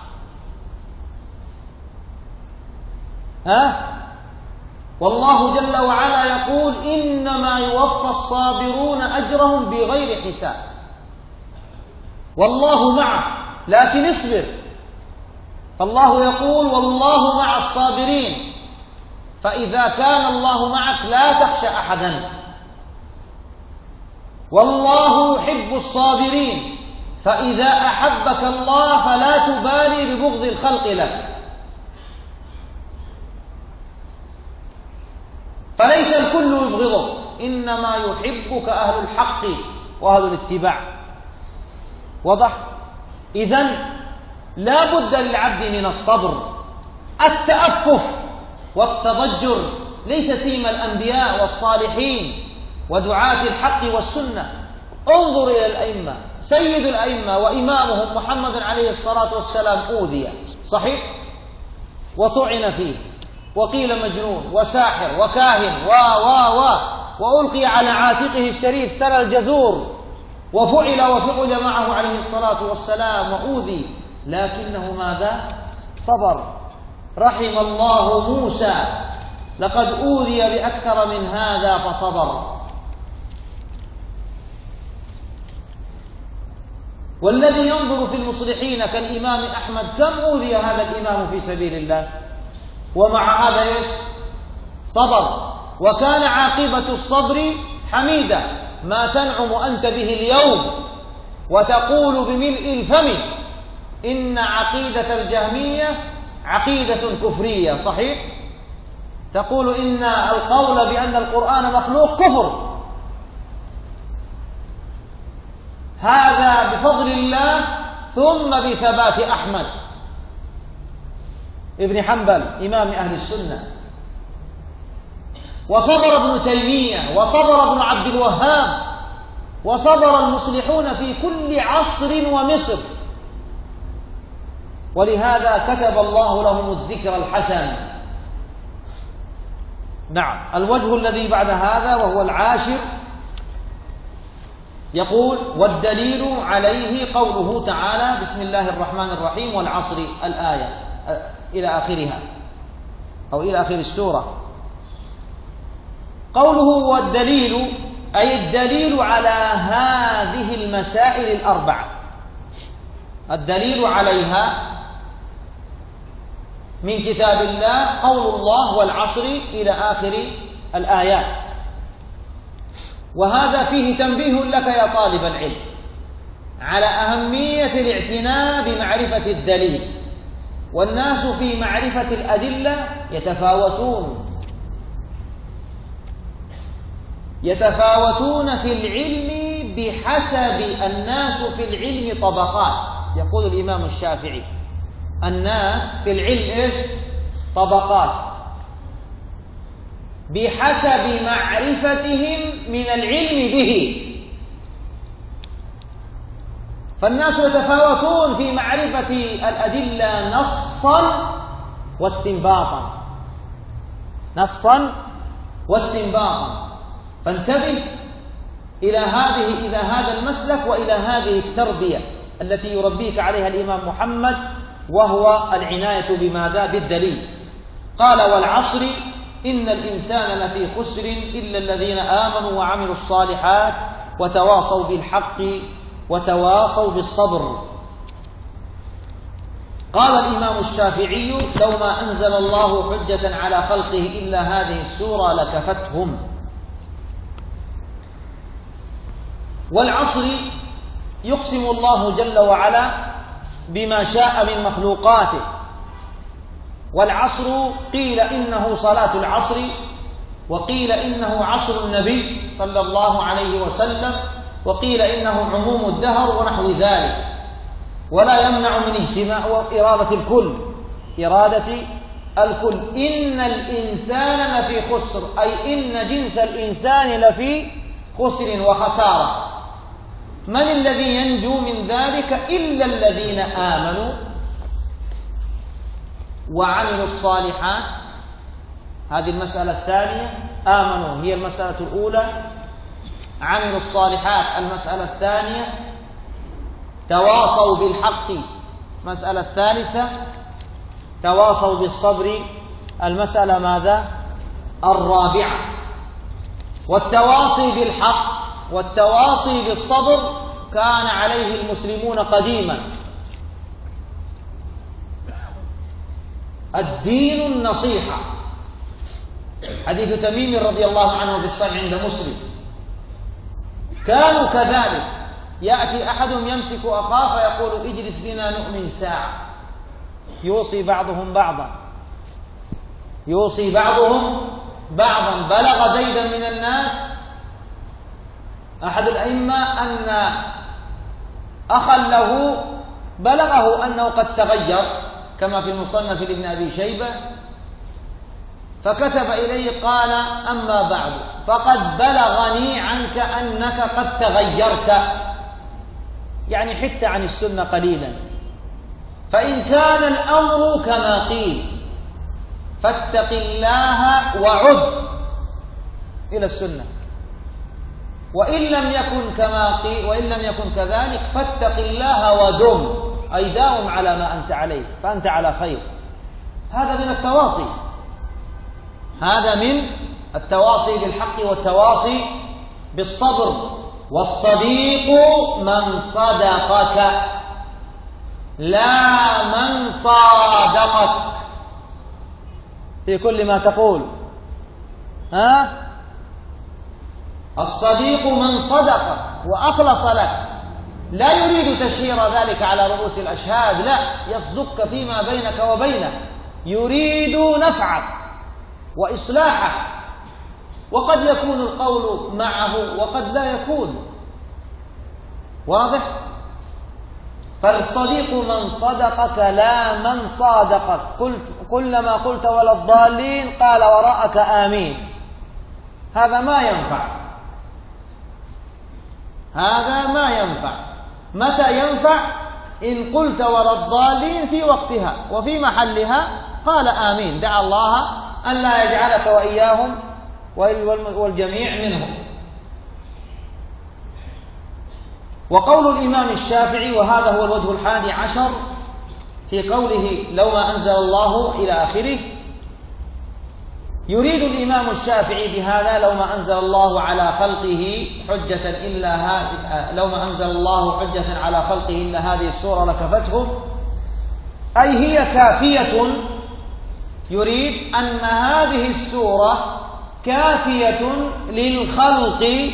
والله جل وعلا يقول: إنما يوفى الصابرون أجرهم بغير حساب. والله معك، لكن اصبر. فالله يقول: والله مع الصابرين. فإذا كان الله معك لا تخشى أحدا. والله يحب الصابرين. فإذا أحبك الله فلا تبالي ببغض الخلق لك. فليس الكل يبغضك، إنما يحبك أهل الحق وأهل الاتباع. واضح؟ إذن لا بد للعبد من الصبر. التأفف والتضجر ليس سيما الأنبياء والصالحين ودعاة الحق والسنة. انظر إلى الأئمة. سيد الأئمة وإمامهم محمد عليه الصلاة والسلام أوذي، صحيح؟ وطعن فيه، وقيل مجنون وساحر وكاهن وألقي على عاتقه الشريف سل الجزور، وفعل معه عليه الصلاة والسلام وأوذي، لكنه ماذا؟ صبر. رحم الله موسى، لقد أوذي بأكثر من هذا فصبر. والذي ينظر في المصلحين كالإمام أحمد، كم أوذي هذا الإمام في سبيل الله، ومع هذا صبر. وكان عاقبة الصبر حميدة. ما تنعم أنت به اليوم وتقول بملء الفم إن عقيدة الجهمية عقيدة كفرية، صحيح؟ تقول إن القول بأن القرآن مخلوق كفر. هذا بفضل الله ثم بثبات أحمد ابن حنبل إمام أهل السنة. وصبر ابن تيمية، وصبر ابن عبد الوهاب، وصبر المصلحون في كل عصر ومصر. ولهذا كتب الله لهم الذكر الحسن. نعم. الوجه الذي بعد هذا وهو العاشر يقول: والدليل عليه قوله تعالى: بسم الله الرحمن الرحيم والعصر، الآية إلى آخرها أو إلى آخر السورة. قوله والدليل أي الدليل على هذه المسائل الأربع. الدليل عليها من كتاب الله قول الله والعصر إلى آخر الآيات. وهذا فيه تنبيه لك يا طالب العلم على أهمية الاعتناء بمعرفة الدليل. والناس في معرفة الأدلة يتفاوتون في العلم بحسب الناس في العلم طبقات. يقول الإمام الشافعي: الناس في العلم طبقات بحسب معرفتهم من العلم به. فالناس يتفاوتون في معرفة الأدلة نصا واستنباطا. فانتبه إلى هذا المسلك وإلى هذه التربية التي يربيك عليها الإمام محمد، وهو العناية بماذا؟ بالدليل. قال: والعصر إن الإنسان لفي خسر إلا الذين آمنوا وعملوا الصالحات وتواصوا بالحق وتواصوا بالصبر. قال الإمام الشافعي: لو ما أنزل الله حجة على خلقه إلا هذه السورة لكفتهم. والعصر يقسم الله جل وعلا بما شاء من مخلوقاته. والعصر قيل إنه صلاة العصر، وقيل إنه عصر النبي صلى الله عليه وسلم، وقيل إنه عموم الدهر ونحو ذلك. ولا يمنع من اجتماع وإرادة الكل. إن الإنسان لفي خسر، أي إن جنس الإنسان لفي خسر وخسارة. من الذي ينجو من ذلك؟ إلا الذين آمنوا وعملوا الصالحات. هذه المسألة الثانية. آمنوا هي المسألة الأولى، عملوا الصالحات. المسألة الثانية تواصوا بالحق. المسألة الثالثة تواصوا بالصبر. المسألة ماذا؟ الرابعة. والتواصي بالحق والتواصي بالصبر كان عليه المسلمون قديما. الدين النصيحة. حديث تميم رضي الله عنه في الصحيح عند مسلم. كانوا كذلك، يأتي أحدهم يمسك أخاه فيقول اجلس بنا نؤمن ساعة. يوصي بعضهم بعضا، يوصي بعضهم بعضا. بلغ زيدا من الناس أحد الأئمة أن أخا له بلغه أنه قد تغير كما في المصنف لابن أبي شيبة، فكتب إليه قال أما بعد فقد بلغني عنك أنك قد تغيرت، يعني حتى عن السنة قليلا، فإن كان الأمر كما قيل فاتق الله وعد إلى السنة، وإن لم يكن كما قيل وإن لم يكن كذلك فاتق الله ودم، أي داوم على ما أنت عليه فأنت على خير. هذا من التواصي، هذا من التواصي بالحق والتواصي بالصبر. والصديق من صدقك لا من صادقك في كل ما تقول. الصديق من صدقك وأخلص لك، لا يريد تشهير ذلك على رؤوس الأشهاد، لا، يصدقك فيما بينك وبينه، يريد نفعك وإصلاحك، وقد يكون القول معه وقد لا يكون. واضح؟ فالصديق من صدقك لا من صادقك. كلما قلت ولا الضالين قال وراءك آمين. هذا ما ينفع، هذا ما ينفع. متى ينفع؟ إن قلت ولا الضالين في وقتها وفي محلها قال آمين، دعا الله أن لا يجعلك وإياهم والجميع منهم. وقول الإمام الشافعي، وهذا هو الوجه 11 في قوله لو ما أنزل الله إلى آخره، يريد الإمام الشافعي بهذا لو ما أنزل الله على خلقه حجة إلا لو ما أنزل الله حجة على خلقه إلا هذه السورة لكفتهم، أي هي كافية. يريد أن هذه السورة كافية للخلق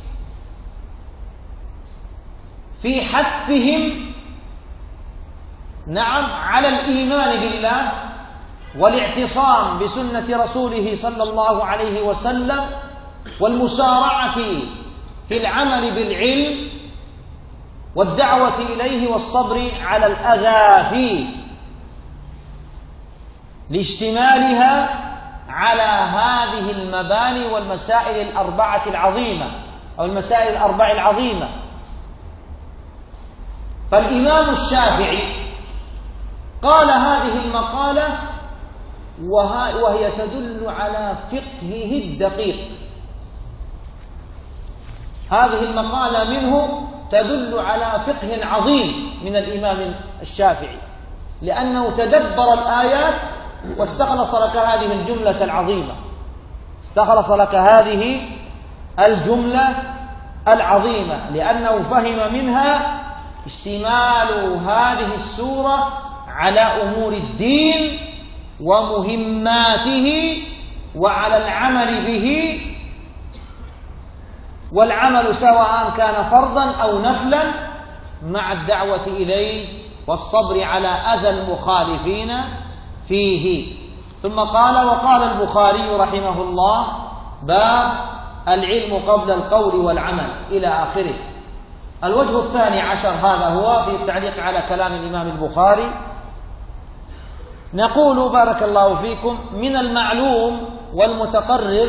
في حثهم على الإيمان بالله والاعتصام بسنة رسوله صلى الله عليه وسلم، والمسارعة في العمل بالعلم والدعوة إليه والصبر على الأذى فيه، لاشتمالها على هذه المباني والمسائل الأربعة العظيمة أو المسائل الأربع العظيمة. فالإمام الشافعي قال هذه المقالة وهي تدل على فقهه الدقيق. هذه المقالة منه تدل على فقه عظيم من الإمام الشافعي، لأنه تدبر الآيات واستخلص لك هذه الجملة العظيمة، استخلص لك هذه الجملة العظيمة، لأنه فهم منها اشتمال هذه السورة على أمور الدين ومهماته وعلى العمل به، والعمل سواء كان فرضا أو نفلا مع الدعوة إليه والصبر على أذى المخالفين فيه. ثم قال: وقال البخاري رحمه الله: باب العلم قبل القول والعمل، إلى آخره. الوجه 12 هذا هو في التعليق على كلام الإمام البخاري. نقول بارك الله فيكم: من المعلوم والمتقرر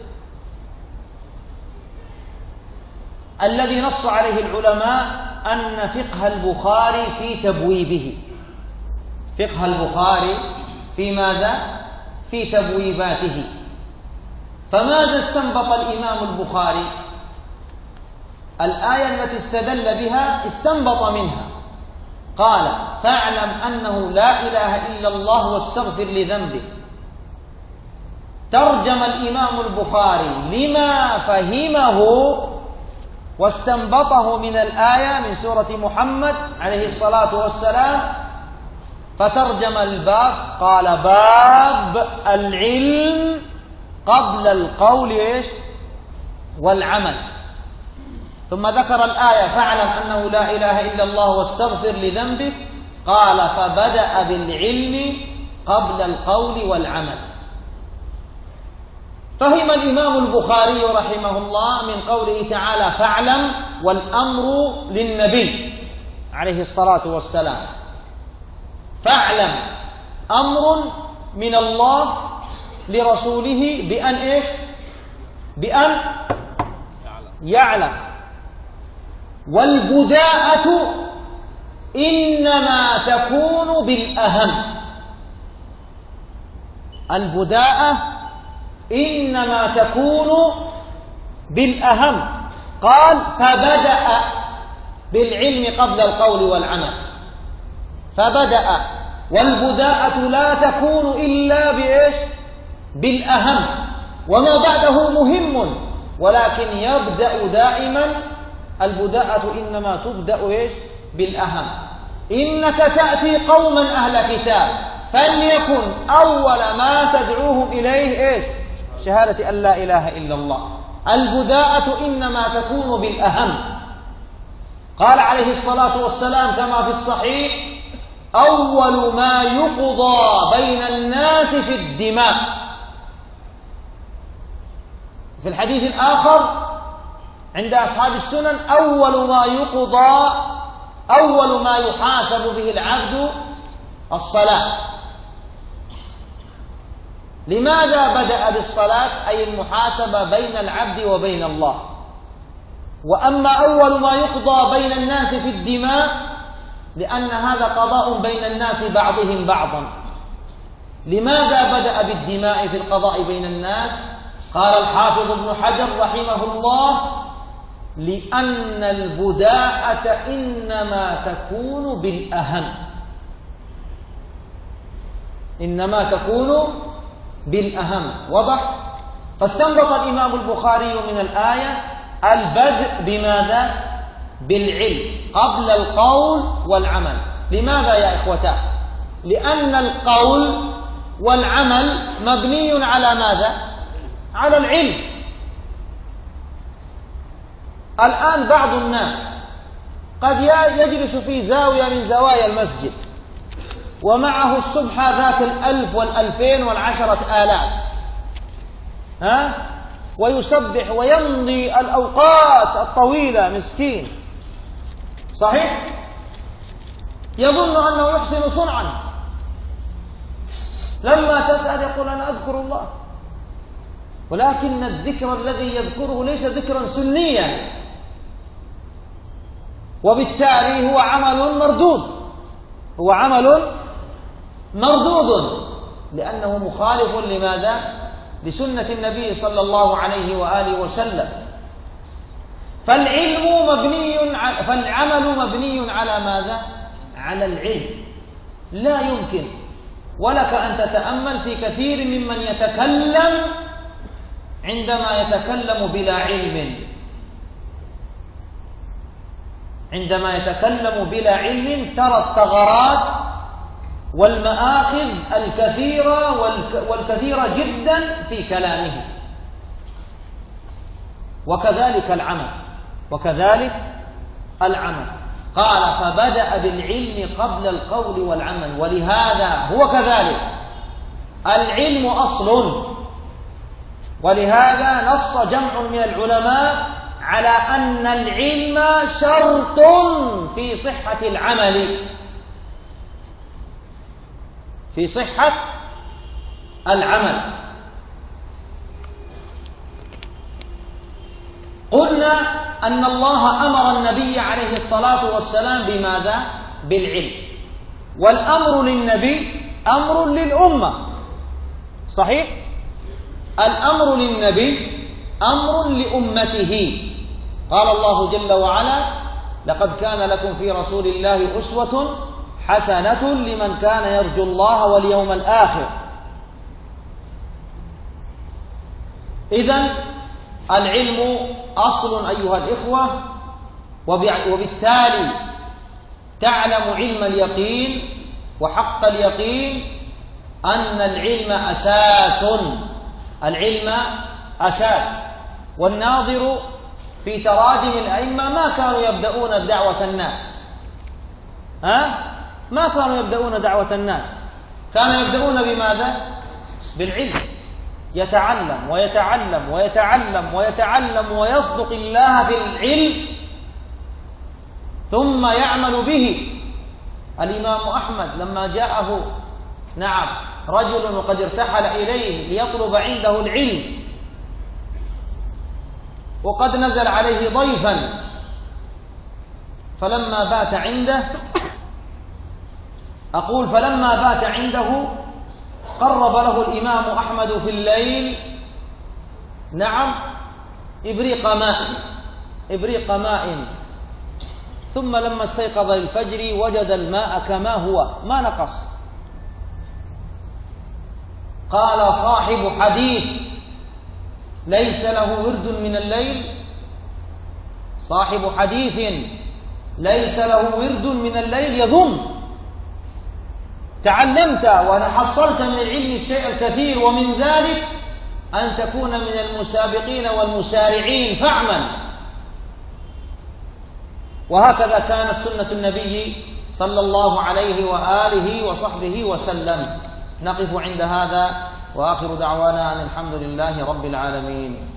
الذي نص عليه العلماء أن فقه البخاري في تبويبه، فقه البخاري في ماذا؟ في تبويباته. فماذا استنبط الإمام البخاري؟ الآية التي استدل بها استنبط منها، قال فاعلم أنه لا إله إلا الله واستغفر لذنبك. ترجم الإمام البخاري لما فهمه واستنبطه من الآية من سورة محمد عليه الصلاة والسلام، فترجم الباب قال باب العلم قبل القول والعمل، ثم ذكر الآية فاعلم أنه لا إله إلا الله واستغفر لذنبك، قال فبدأ بالعلم قبل القول والعمل. فهم الإمام البخاري رحمه الله من قوله تعالى فاعلم والأمر للنبي عليه الصلاة والسلام، فاعلم أمر من الله لرسوله بأن يعلم. والبداءة إنما تكون بالأهم، البداءة إنما تكون بالأهم. قال فبدأ بالعلم قبل القول والعمل، فبدأ، والبداءة لا تكون إلا بالأهم، وما بعده مهم، ولكن يبدأ دائما، البداءة إنما تبدأ بالأهم. إنك تأتي قوما أهل كتاب فليكن أول ما تدعوهم إليه شهادة أن لا إله إلا الله. البداءة إنما تكون بالأهم. قال عليه الصلاة والسلام كما في الصحيح أول ما يقضى بين الناس في الدماء. في الحديث الآخر عند أصحاب السنن أول ما يحاسب به العبد الصلاة. لماذا بدأ بالصلاة؟ أي المحاسبة بين العبد وبين الله. وأما أول ما يقضى بين الناس في الدماء لأن هذا قضاء بين الناس بعضهم بعضا. لماذا بدأ بالدماء في القضاء بين الناس؟ قال الحافظ ابن حجر رحمه الله لأن البداءة إنما تكون بالأهم، إنما تكون بالأهم. وضح؟ فاستنبط الإمام البخاري من الآية البدء بماذا؟ بالعلم قبل القول والعمل. لماذا يا إخوتاه؟ لأن القول والعمل مبني على ماذا؟ على العلم. الآن بعض الناس قد يجلس في زاوية من زوايا المسجد ومعه السبحة ذات 1000 وال2000 وال10,000 ويسبح ويمضي الأوقات الطويلة مسكين، صحيح؟ يظن أنه يحسن صنعا، لما تسأل يقول أنا أذكر الله، ولكن الذكر الذي يذكره ليس ذكرا سنيا، وبالتالي هو عمل مردود، هو عمل مردود لأنه مخالف لماذا؟ لسنة النبي صلى الله عليه وآله وسلم. فالعمل مبني على ماذا؟ على العلم. لا يمكن ولك أن تتأمل في كثير ممن يتكلم عندما يتكلم بلا علم، عندما يتكلم بلا علم ترى الثغرات والمآخذ الكثيرة والكثيرة جدا في كلامه. وكذلك العمل قال فبدأ بالعلم قبل القول والعمل. ولهذا هو كذلك العلم أصل، ولهذا نص جمع من العلماء على أن العلم شرط في صحة العمل، في صحة العمل. قلنا أن الله أمر النبي عليه الصلاة والسلام بماذا؟ بالعلم. والأمر للنبي أمر للأمة، صحيح؟ الأمر للنبي أمر لأمته. قال الله جل وعلا: لقد كان لكم في رسول الله أسوة حسنة لمن كان يرجو الله واليوم الآخر. إذن العلم أصل أيها الإخوة، وبالتالي تعلم علم اليقين وحق اليقين أن العلم أساس. العلم أساس. والناظر في تراجم الأئمة ما كانوا يبدأون دعوة الناس، ما كانوا يبدأون دعوة الناس، كانوا يبدأون بماذا؟ بالعلم. يتعلم ويتعلم ويتعلم ويتعلم ويصدق الله في العلم ثم يعمل به. الإمام أحمد لما جاءه رجل وقد ارتحل إليه ليطلب عنده العلم، وقد نزل عليه ضيفا، فلما بات عنده قرب له الإمام أحمد في الليل إبريق ماء، ثم لما استيقظ للفجر وجد الماء كما هو ما نقص. قال: صاحب حديث ليس له ورد من الليل، صاحب حديث ليس له ورد من الليل يظن. تعلمت وحصلت من العلم الشيء الكثير، ومن ذلك أن تكون من المسابقين والمسارعين، فاعمل. وهكذا كانت سنة النبي صلى الله عليه وآله وصحبه وسلم. نقف عند هذا، وآخر دعوانا أن الحمد لله رب العالمين.